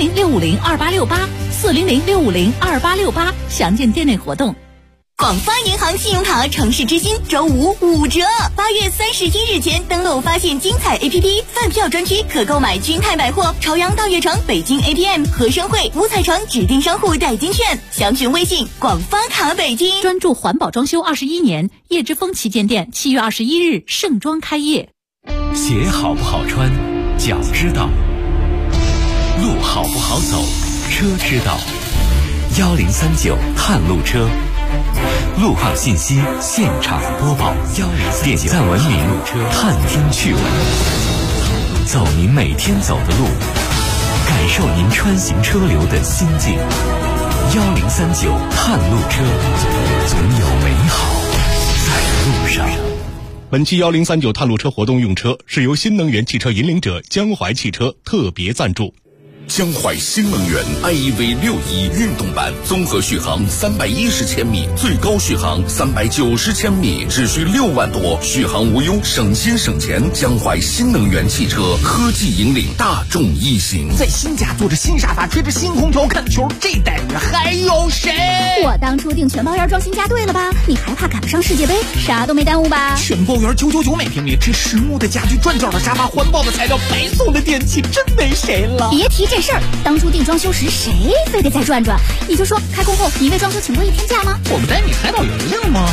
400-650-2868，400-650-2868，详见店内活动。 广发银行信用卡城市之星周5 5折，8月31日前登录发现精彩 APP 饭票专区，可购买君泰百货、朝阳大悦城、北京 APM、和生汇、五彩城指定商户代金券。详询微信广发卡北京。 专注环保装修21年，叶之峰旗舰店7月21日盛装开业。 鞋好不好穿，脚知道；路好不好走，车知道。1039探路车，路况信息现场播报，点赞文明，探听趣闻，走您每天走的路，感受您穿行车流的心境。1039探路车，总有美好在路上。 本期1039探路车活动用车是由新能源汽车引领者江淮汽车特别赞助。 江淮新能源 iEV 61运动版，综合续航310千米，最高续航390千米，只需6万多，续航无忧，省心省钱。江淮新能源汽车科技引领大众一行， 在新家坐着新沙发，吹着新空调看球，这待遇还有谁？ 我当初订全包园装新家对了吧？你还怕赶不上世界杯？啥都没耽误吧？ 全包园999每平米，这实木的家具、转角的沙发、环保的材料、白送的电器，真没谁了。 别提这事儿，当初订装修时谁非得再转转？你就说开工后你为装修请过1天假吗？ 我们带你海岛游令吗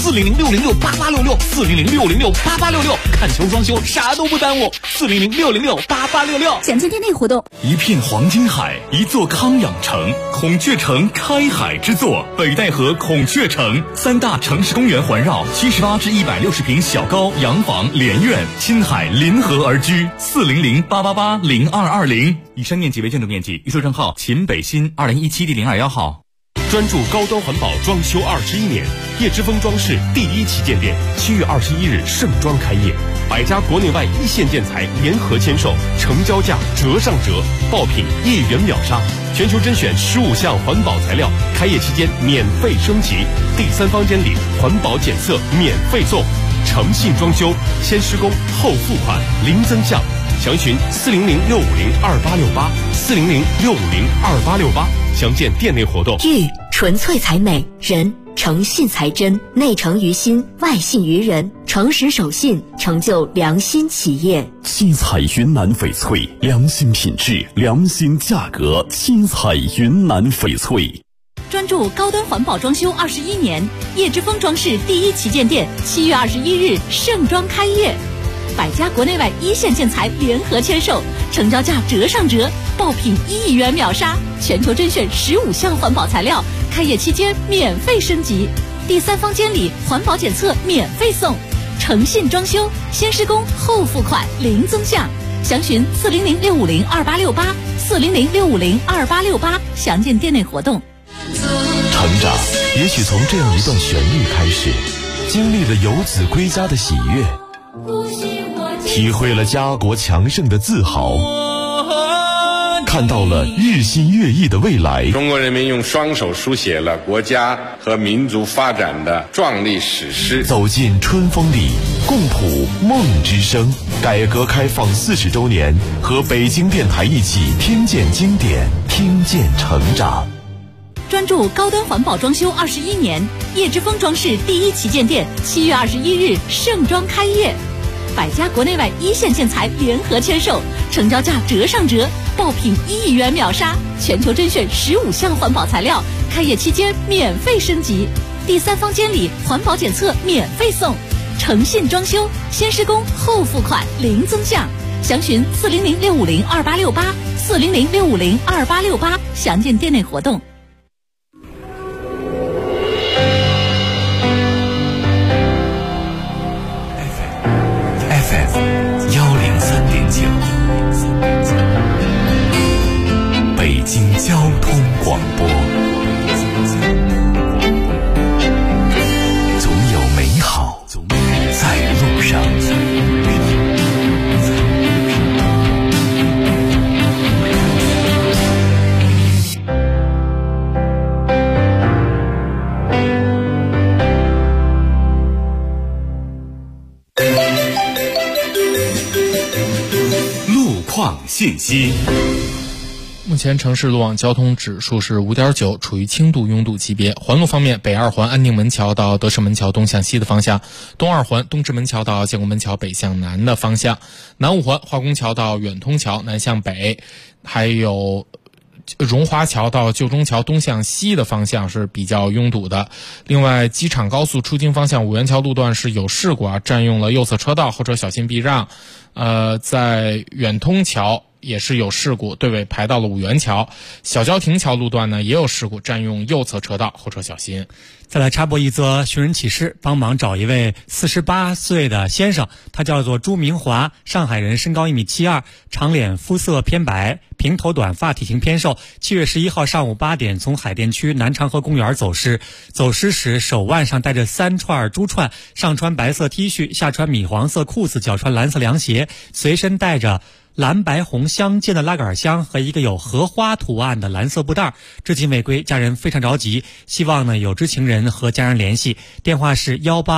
？400-606-8866，400-606-8866，看球装修啥都不耽误。400-606-8866， 详见店内活动。 一片黄金海，一座康养城，孔雀城开海之作，北戴河孔雀城，3大城市公园环绕，78至160平小高洋房连院，亲海临河而居。400-888-0220，以上面积为建筑面积，预售证号秦北新2017第021号。专注高端环保装修21年，叶之峰装饰第1旗舰店7月21日盛装开业，100家国内外一线建材联合签售，成交价折上折，爆品1元秒杀，全球甄选15项环保材料，开业期间免费升级，第3房间里环保检测免费送，诚信装修，先施工后付款，零增项。详询400-650-2868，400-650-2868，详见店内活动。 玉纯粹才美，人诚信才真，内诚于心，外信于人，诚实守信，成就良心企业。 七彩云南翡翠，良心品质，良心价格，七彩云南翡翠。 专注高端环保装修21年，叶之峰装饰第一旗舰店7月21日盛装开业，百家国内外一线建材联合签售，成交价折上折，爆品1亿元秒杀，全球甄选15项环保材料，开业期间免费升级，第3方监理环保检测免费送，诚信装修，先施工后付款零增项，详询400-650-2868，400-650-2868，详见店内活动。 成长也许从这样一段旋律开始，经历了游子归家的喜悦，体会了家国强盛的自豪，看到了日新月异的未来。 中国人民用双手书写了国家和民族发展的壮丽史诗。 走进春风里，共谱梦之声。改革开放40周年，和北京电台一起听见经典，听见成长。 专注高端环保装修21年，叶之峰装饰第一旗舰店7月21日盛装开业，百家国内外一线建材联合签售，成交价折上折，爆品1亿元秒杀，全球甄选15项环保材料，开业期间免费升级，第3方监理环保检测免费送，诚信装修，先施工后付款零增项，详询400-650-2868，400-650-2868，详见店内活动。 北京交通广播，总有美好在路上。路况信息。 目前城市路网交通指数是5.9，处于轻度拥堵级别。环路方面，北二环安定门桥到德胜门桥东向西的方向，东二环东直门桥到建国门桥北向南的方向，南五环化工桥到远通桥南向北，还有荣华桥到旧中桥东向西的方向是比较拥堵的。另外，机场高速出京方向五元桥路段是有事故占用了右侧车道，后车小心避让。在远通桥也是有事故，对尾排到了五元桥。小郊亭桥路段呢也有事故，占用右侧车道，后车小心。 再来插播一则寻人启事，帮忙找一位48岁的先生，他叫做朱明华，上海人，身高1.72米，长脸，肤色偏白，平头短发，体型偏瘦。7月11号上午8点从海淀区南长河公园走失，走失时手腕上戴着3串珠串，上穿白色 T 恤，下穿米黄色裤子，脚穿蓝色凉鞋，随身带着蓝白红相间的拉杆箱和一个有荷花图案的蓝色布袋，至今未归，家人非常着急，希望呢有知情人和家人联系，电话是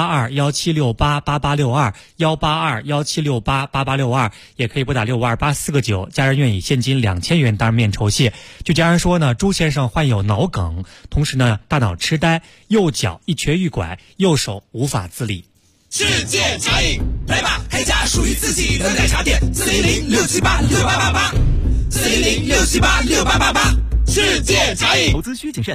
18217688862，18217688862，也可以拨打652849，家人愿以现金2000元当面酬谢。据家人说呢，朱先生患有脑梗，同时呢大脑痴呆，右脚一瘸一拐，右手无法自理。 世界茶饮，来吧，开家属于自己的奶茶店，400-678-6888，400-678-6888，世界茶饮。 投资需谨慎。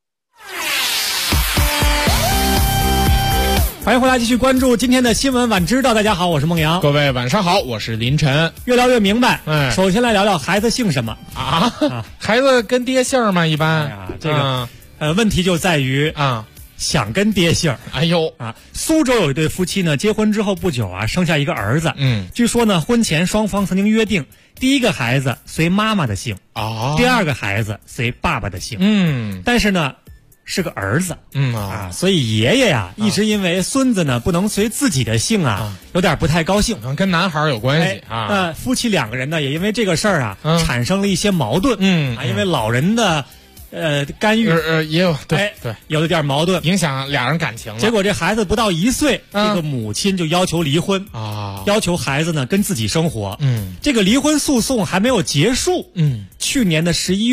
欢迎回来，继续关注今天的新闻晚知道。大家好，我是孟阳。 各位晚上好，我是林晨。 越聊越明白。首先来聊聊孩子姓什么啊？孩子跟爹姓吗？一般。 哎呀，这个问题就在于想跟爹姓。 哎呦苏州有一对夫妻呢，结婚之后不久生下一个儿子。据说呢，婚前双方曾经约定，第一个孩子随妈妈的姓，第二个孩子随爸爸的姓。但是呢，是个儿子。所以爷爷一直因为孙子呢不能随自己的姓有点不太高兴， 跟男孩有关系夫妻两个人呢也因为这个事儿产生了一些矛盾。因为老人的干预也有对有了点矛盾， 影响俩人感情了。 结果这孩子不到1岁，这个母亲就要求离婚要求孩子呢跟自己生活。这个离婚诉讼还没有结束。去年的11月，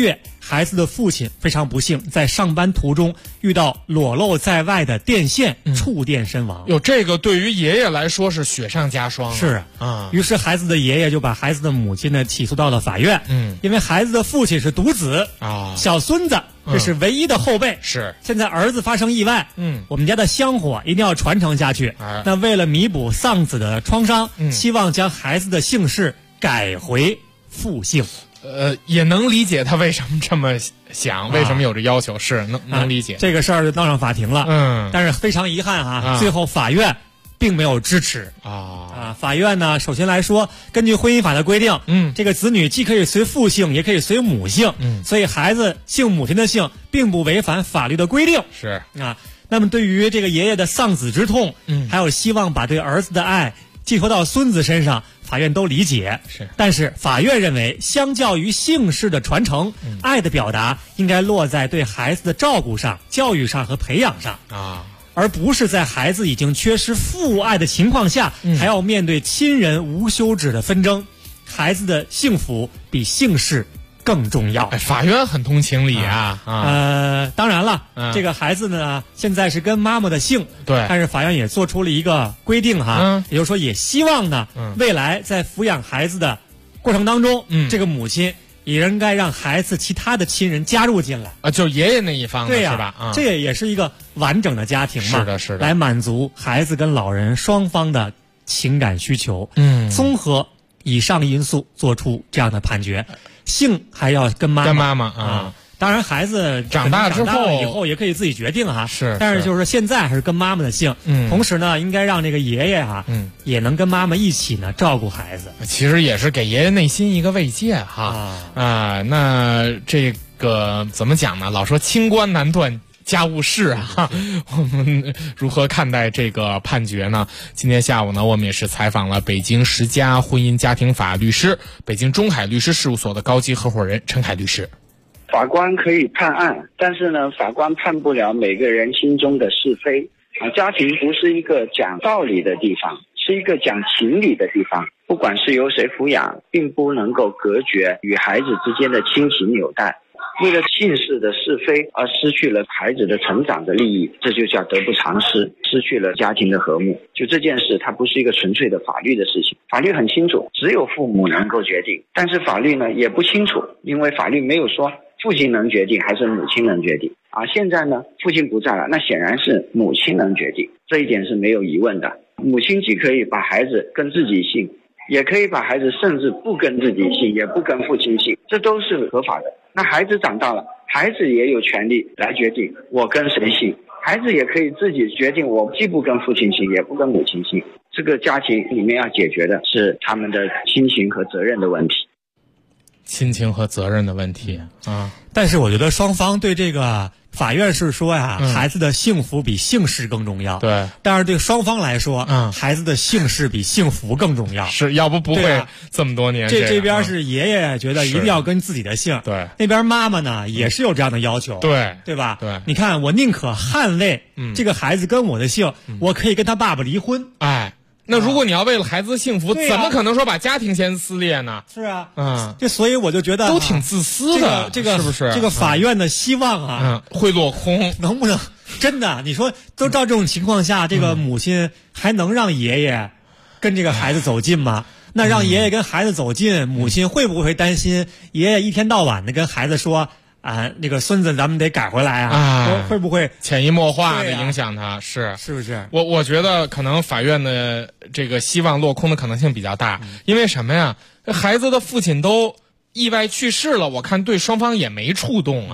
孩子的父亲非常不幸，在上班途中遇到裸露在外的电线，触电身亡。 有这个对于爷爷来说是雪上加霜。 是啊，于是孩子的爷爷就把孩子的母亲呢起诉到了法院。因为孩子的父亲是独子啊，小孙子这是唯一的后辈。 是现在儿子发生意外，我们家的香火一定要传承下去。那为了弥补丧子的创伤，希望将孩子的姓氏改回父姓。 也能理解他为什么这么想，为什么有这要求，是能理解。 这个事儿就闹上法庭了。但是非常遗憾啊，最后法院并没有支持法院呢，首先来说，根据婚姻法的规定，这个子女既可以随父姓，也可以随母姓，所以孩子姓母亲的姓，并不违反法律的规定。 是啊，那么对于这个爷爷的丧子之痛，还有希望把对儿子的爱寄托到孙子身上，法院都理解。但是法院认为，相较于姓氏的传承，爱的表达应该落在对孩子的照顾上、教育上和培养上啊。而不是在孩子已经缺失父爱的情况下，还要面对亲人无休止的纷争。孩子的幸福比姓氏更重要。 法院很通情理当然了，这个孩子呢现在是跟妈妈的姓， 对， 但是法院也做出了一个规定也就是说也希望呢，未来在抚养孩子的过程当中，这个母亲也应该让孩子其他的亲人加入进来就是爷爷那一方的， 对呀， 是吧？ 这也是一个完整的家庭嘛， 是的，是的， 来满足孩子跟老人双方的情感需求。综合以上因素做出这样的判决，姓还要跟妈妈当然，孩子长大之后以后也可以自己决定是， 但是就是现在还是跟妈妈的姓。同时呢，应该让这个爷爷也能跟妈妈一起呢照顾孩子。 其实也是给爷爷内心一个慰藉那这个怎么讲呢？老说清官难断家务事我们如何看待这个判决呢？今天下午呢，我们也是采访了北京10家婚姻家庭法律师、北京中海律师事务所的高级合伙人陈凯律师。 法官可以判案，但是呢，法官判不了每个人心中的是非家庭不是一个讲道理的地方，是一个讲情理的地方。不管是由谁抚养，并不能够隔绝与孩子之间的亲情纽带。为了姓氏的是非而失去了孩子的成长的利益，这就叫得不偿失，失去了家庭的和睦。就这件事，它不是一个纯粹的法律的事情，法律很清楚，只有父母能够决定。但是法律呢也不清楚，因为法律没有说父亲能决定还是母亲能决定现在呢，父亲不在了，那显然是母亲能决定，这一点是没有疑问的。母亲既可以把孩子跟自己姓，也可以把孩子甚至不跟自己姓，也不跟父亲姓，这都是合法的。那孩子长大了，孩子也有权利来决定我跟谁姓，孩子也可以自己决定我既不跟父亲姓，也不跟母亲姓。这个家庭里面要解决的是他们的亲情和责任的问题。 亲情和责任的问题但是我觉得双方对这个法院是说孩子的幸福比姓氏更重要。 对， 但是对双方来说，孩子的姓氏比幸福更重要。 是，要不会这么多年。 这边是爷爷觉得一定要跟自己的姓， 对， 那边妈妈呢也是有这样的要求，对吧？ 对， 你看我宁可捍卫这个孩子跟我的姓，我可以跟他爸爸离婚。 那如果你要为了孩子的幸福，怎么可能说把家庭先撕裂呢？ 是所以我就觉得都挺自私的， 这个是不是？ 这个法院的希望会落空， 能不能真的？你说都照这种情况下，这个母亲还能让爷爷跟这个孩子走近吗？那让爷爷跟孩子走近，母亲会不会担心爷爷一天到晚的跟孩子说？那个孙子咱们得改回来会不会潜移默化的影响他？是不是？ 我觉得可能法院的这个希望落空的可能性比较大，因为什么呀？孩子的父亲都意外去世了，我看对双方也没触动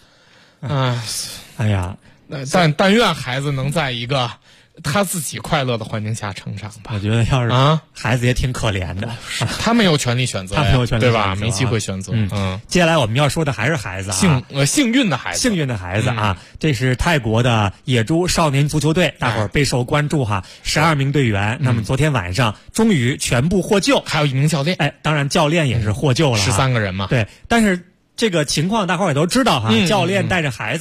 哎呀， 但愿孩子能在一个他自己快乐的环境下成长吧。 我觉得要是孩子也挺可怜的， 他没有权利选择， 他没有权利对吧？没机会选择。 接下来我们要说的还是孩子幸运的孩子， 幸运的孩子这是泰国的野猪少年足球队，大伙儿备受关注12名队员，那么昨天晚上终于全部获救， 还有1名教练。 当然教练也是获救了 ，13个人嘛。 对，但是这个情况大伙儿也都知道教练带着孩子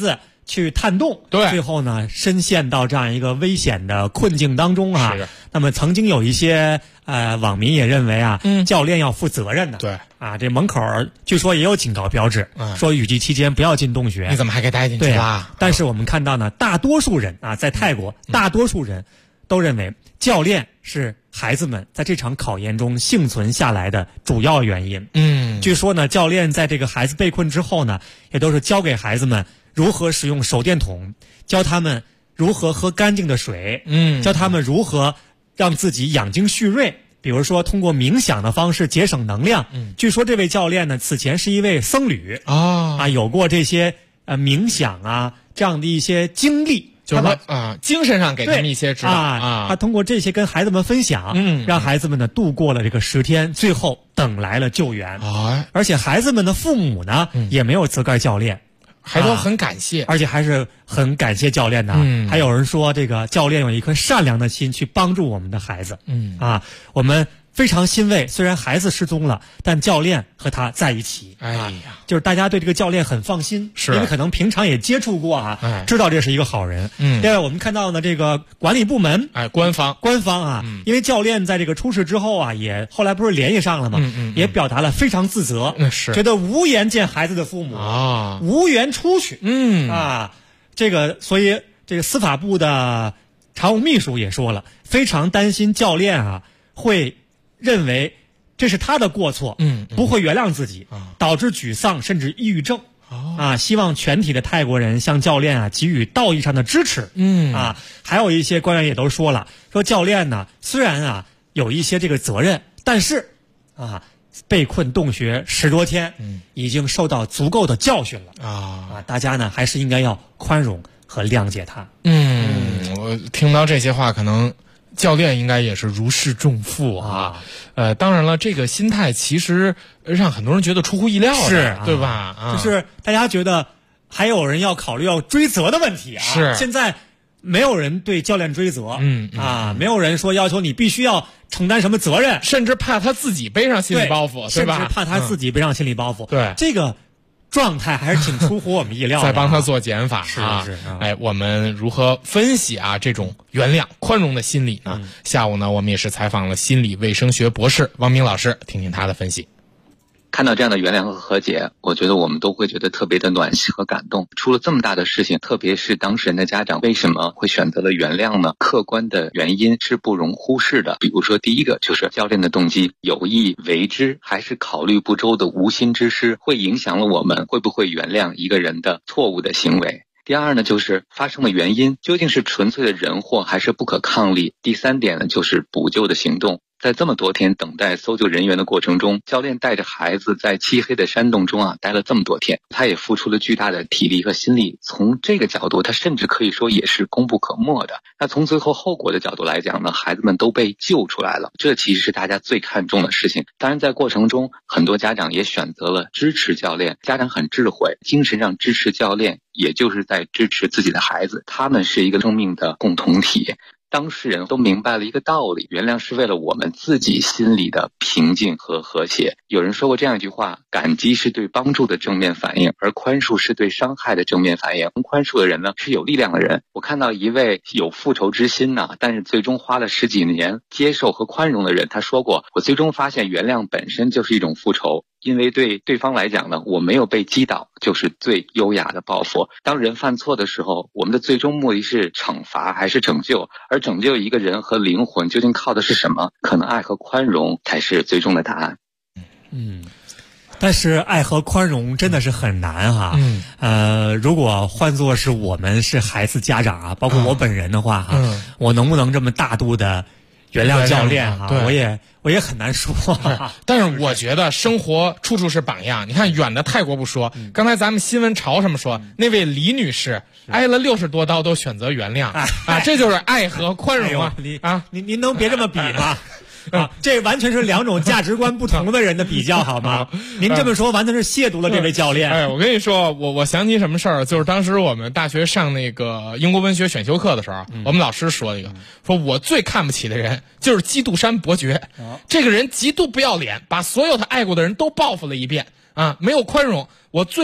去探洞， 对， 最后呢深陷到这样一个危险的困境当中啊。 是。 那么曾经有一些网民也认为啊，教练要负责任的。 对啊，这门口据说也有警告标志，说雨季期间不要进洞穴。 你怎么还给带进去啦？ 但是我们看到呢，大多数人啊，在泰国，大多数人都认为教练是孩子们在这场考验中幸存下来的主要原因。据说呢，教练在这个孩子被困之后呢，也都是教给孩子们如何使用手电筒，教他们如何喝干净的水，教他们如何让自己养精蓄锐，比如说通过冥想的方式节省能量。据说这位教练呢，此前是一位僧侣有过这些冥想啊这样的一些经历， 就是说精神上给他们一些指导他通过这些跟孩子们分享，让孩子们呢度过了这个10天，最后等来了救援。而且孩子们的父母呢，也没有责怪教练。 还都很感谢， 而且还是很感谢教练的。还有人说，这个教练有一颗善良的心去帮助我们的孩子。我们非常欣慰，虽然孩子失踪了，但教练和他在一起。就是大家对这个教练很放心，因为可能平常也接触过知道这是一个好人。另外我们看到呢，这个管理部门官方因为教练在这个出事之后也后来不是联系上了吗？也表达了非常自责，觉得无颜见孩子的父母无缘出去。所以这个司法部的常务秘书也说了，非常担心教练会认为这是他的过错，不会原谅自己，导致沮丧甚至抑郁症。希望全体的泰国人向教练给予道义上的支持。还有一些官员也都说了，说教练呢虽然有一些这个责任，但是被困洞穴10多天，已经受到足够的教训了。大家呢还是应该要宽容和谅解他。 我听到这些话，可能教练应该也是如释重负当然了，这个心态其实让很多人觉得出乎意料的，对吧？ 就是大家觉得还有人要考虑要追责的问题是现在没有人对教练追责，没有人说要求你必须要承担什么责任， 甚至怕他自己背上心理包袱，对吧？ 甚至怕他自己背上心理包袱。 对， 这个状态还是挺出乎我们意料的。 再帮他做减法是。 我们如何分析这种原谅、宽容的心理呢？下午呢，我们也是采访了心理卫生学博士汪明老师，听听他的分析。 看到这样的原谅和和解，我觉得我们都会觉得特别的暖心和感动。出了这么大的事情，特别是当事人的家长为什么会选择了原谅呢？客观的原因是不容忽视的。比如说第一个就是教练的动机，有意为之还是考虑不周的无心之失，会影响了我们会不会原谅一个人的错误的行为。第二呢，就是发生的原因究竟是纯粹的人祸还是不可抗力。第三点呢，就是补救的行动。在这么多天等待搜救人员的过程中，教练带着孩子在漆黑的山洞中待了这么多天，他也付出了巨大的体力和心力。从这个角度，他甚至可以说也是功不可没的。那从最后后果的角度来讲呢，孩子们都被救出来了，这其实是大家最看重的事情。当然在过程中，很多家长也选择了支持教练，家长很智慧，精神上支持教练，也就是在支持自己的孩子，他们是一个生命的共同体。当事人都明白了一个道理，原谅是为了我们自己心里的平静和和谐。有人说过这样一句话，感激是对帮助的正面反应，而宽恕是对伤害的正面反应。宽恕的人呢，是有力量的人。我看到一位有复仇之心但是最终花了10几年接受和宽容的人，他说过，我最终发现原谅本身就是一种复仇。因为对对方来讲呢，我没有被击倒就是最优雅的报复。当人犯错的时候，我们的最终目的是惩罚还是拯救？而拯救一个人和灵魂究竟靠的是什么？可能爱和宽容才是最终的答案。 但是爱和宽容真的是很难如果换作是我们是孩子家长包括我本人的话我能不能这么大度的原谅教练我也很难说但是我觉得生活处处是榜样。你看远的泰国不说，刚才咱们新闻潮什么说，那位李女士挨了60多刀都选择原谅这就是爱和宽容您能别这么比吗？这完全是2种价值观不同的人的比较好吗？您这么说完全是亵渎了这位教练。 我跟你说，我想起什么事儿，就是当时我们大学上那个英国文学选修课的时候，我们老师说一个，说我最看不起的人就是基督山伯爵，这个人极度不要脸，把所有他爱过的人都报复了一遍没有宽容。我最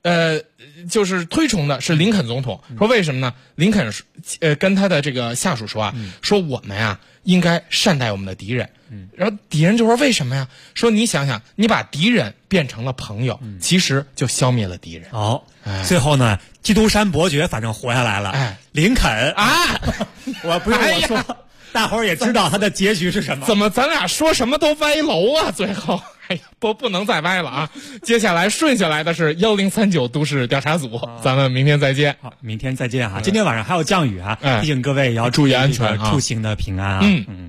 就是推崇的是林肯总统，说为什么呢？林肯跟他的这个下属说说我们啊应该善待我们的敌人。然后敌人就说为什么呀？说你想想，你把敌人变成了朋友，其实就消灭了敌人。 最后呢，基督山伯爵反正活下来了。林肯啊，我不用我说，大伙儿也知道他的结局是什么。 怎么咱俩说什么都歪楼啊？最后，不能再歪了啊！接下来顺下来的是1039都市调查组，咱们明天再见。 好，明天再见哈！今天晚上还有降雨啊，提醒各位也要注意安全，出行的平安啊。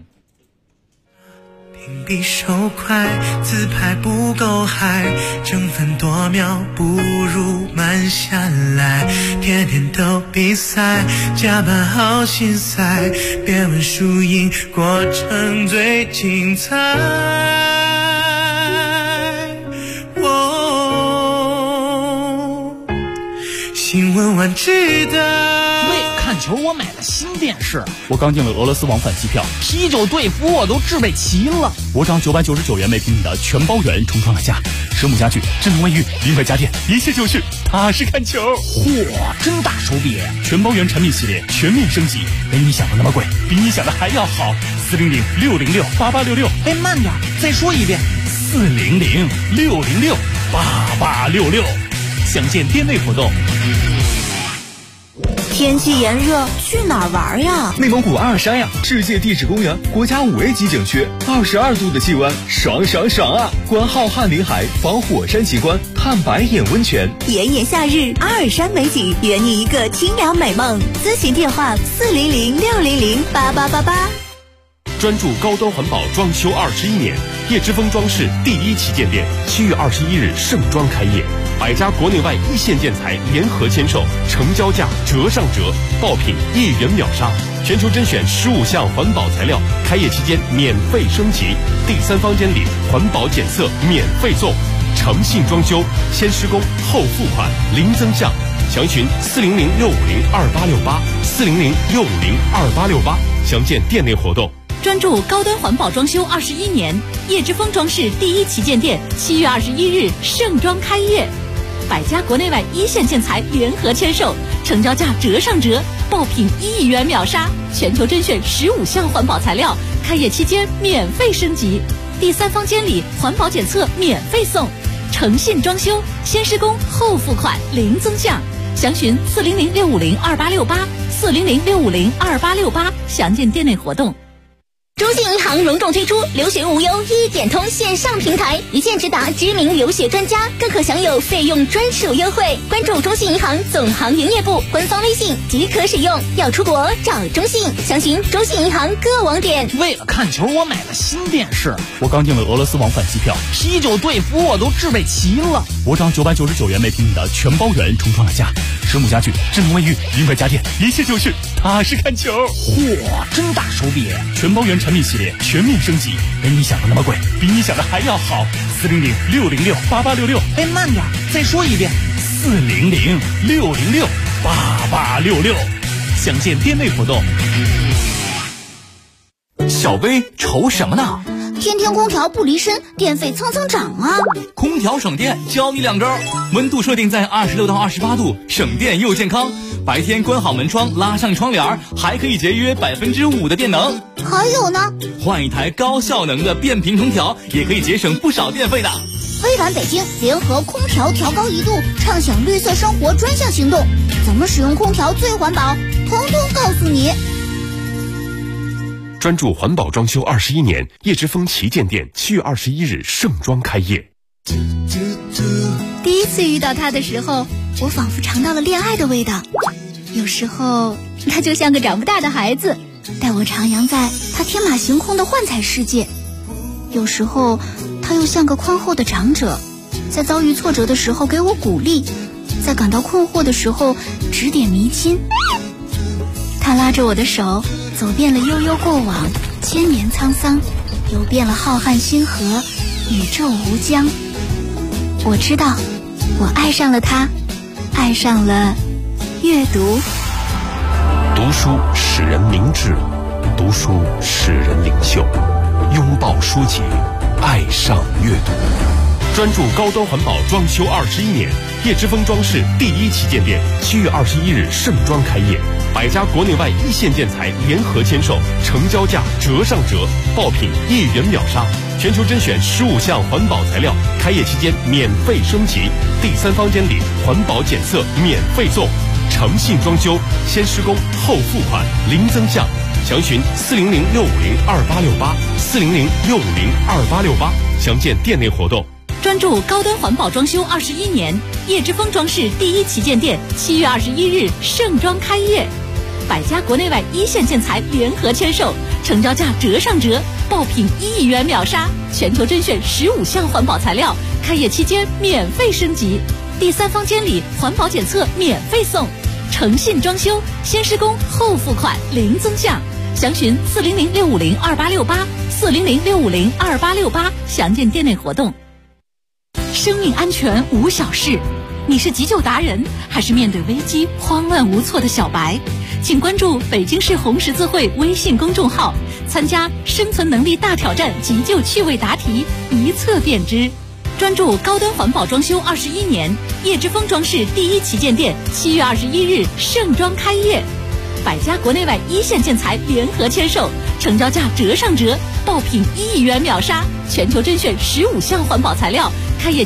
比手快，自拍不够嗨，争分夺秒不如慢下来，天天都比赛，加班好心塞，别问输赢，过程最精彩。新闻晚知道。 为了看球，我买了新电视。 我刚订了俄罗斯往返机票。 啤酒队服我都置备齐了。 我找999元每平米的全包圆重创了家，实木家具、智能卫浴、零摆家电，一切就是踏实看球。 嚯，真大手笔！ 全包圆产品系列全面升级，没你想的那么贵，比你想的还要好。400-606-8866。 哎，慢点，再说一遍。 400-606-8866。详见店内活动。 天气炎热，去哪儿玩呀？ 内蒙古阿尔山呀，世界地质公园，国家5A级景区，22度的气温，爽爽爽啊！观浩瀚林海，访火山奇观，探白眼温泉。 炎炎夏日，阿尔山美景，圆你一个清凉美梦。咨询电话400-600-8888。 专注高端环保装修21年，叶之峰装饰第1旗舰店7月21日盛装开业，100家国内外一线建材联合签售，成交价折上折，爆品1元秒杀，全球甄选15项环保材料，开业期间免费升级，第3房间里环保检测免费送，诚信装修，先施工后付款，零增项，详询400-650-2868，400-650-2868，详见店内活动。 专注高端环保装修21年，叶之峰装饰第1旗舰店7月21日盛装开业，100家国内外一线建材联合签售，成交价折上折，爆品1元秒杀，全球甄选15项环保材料，开业期间免费升级，第3房间里环保检测免费送，诚信装修，先施工后付款，零增项，详询400-650-2868，400-650-2868，详见店内活动。 中信银行隆重推出留学无忧一点通线上平台，一键直达知名留学专家，更可享有费用专属优惠。关注中信银行总行营业部官方微信即可使用。要出国找中信，详询中信银行各网点。 为了看球，我买了新电视。 我刚订了俄罗斯往返机票。 啤酒队服我都置备齐了。 我找999元每平米的全包圆重创了家，实木家具、智能卫浴、零摆家电，一切就是踏实看球。 嚯，真大手笔！ 全包圆产品系列全面升级，没你想的那么贵，比你想的还要好。400-600-8866。 哎，慢点，再说一遍。 400-600-8866，详见店内活动。 小薇愁什么呢？ 天天空调不离身，电费蹭蹭涨啊！ 空调省电，教你2招：温度设定在26到28度，省电又健康；白天关好门窗，拉上窗帘，还可以节约5%的电能。 还有呢， 换一台高效能的变频空调，也可以节省不少电费的。 微软北京联合空调调高1度，畅享绿色生活专项行动，怎么使用空调最环保，统统告诉你。 专注环保装修21年，叶之峰旗舰店7月21日盛装开业。 第一次遇到他的时候，我仿佛尝到了恋爱的味道。有时候他就像个长不大的孩子，带我徜徉在他天马行空的幻彩世界。有时候他又像个宽厚的长者，在遭遇挫折的时候给我鼓励，在感到困惑的时候指点迷津。他拉着我的手，走遍了悠悠过往，千年沧桑，游遍了浩瀚星河，宇宙无疆。我知道，我爱上了他，爱上了阅读。 读书使人明智，读书使人领袖。拥抱书籍，爱上阅读。 专注高端环保装修21年，叶之峰装饰第1旗舰店7月21日盛装开业，100家国内外一线建材联合签售，成交价折上折，爆品1元秒杀，全球甄选15项环保材料，开业期间免费升级，第3房间里环保检测免费送，诚信装修，先施工后付款，零增项。详询400-650-2868，400-650-2868，详见店内活动。 专注高端环保装修21年，叶之峰装饰第1旗舰店7月21日盛装开业，100家国内外一线建材联合签售，成交价折上折，爆品1亿元秒杀，全球甄选15项环保材料，开业期间免费升级，第3房间里环保检测免费送，诚信装修，先施工后付款，零增项。详询400-650-2868，400-650-2868，详见店内活动。生命安全无小事，你是急救达人，还是面对危机慌乱无措的小白？请关注北京市红十字会微信公众号，参加生存能力大挑战急救趣味答题，一测便知。专注高端环保装修21年，叶之峰装饰第1旗舰店7月21日盛装开业，100家国内外一线建材联合签售，成交价折上折，爆品1亿元秒杀，全球甄选15项环保材料，开业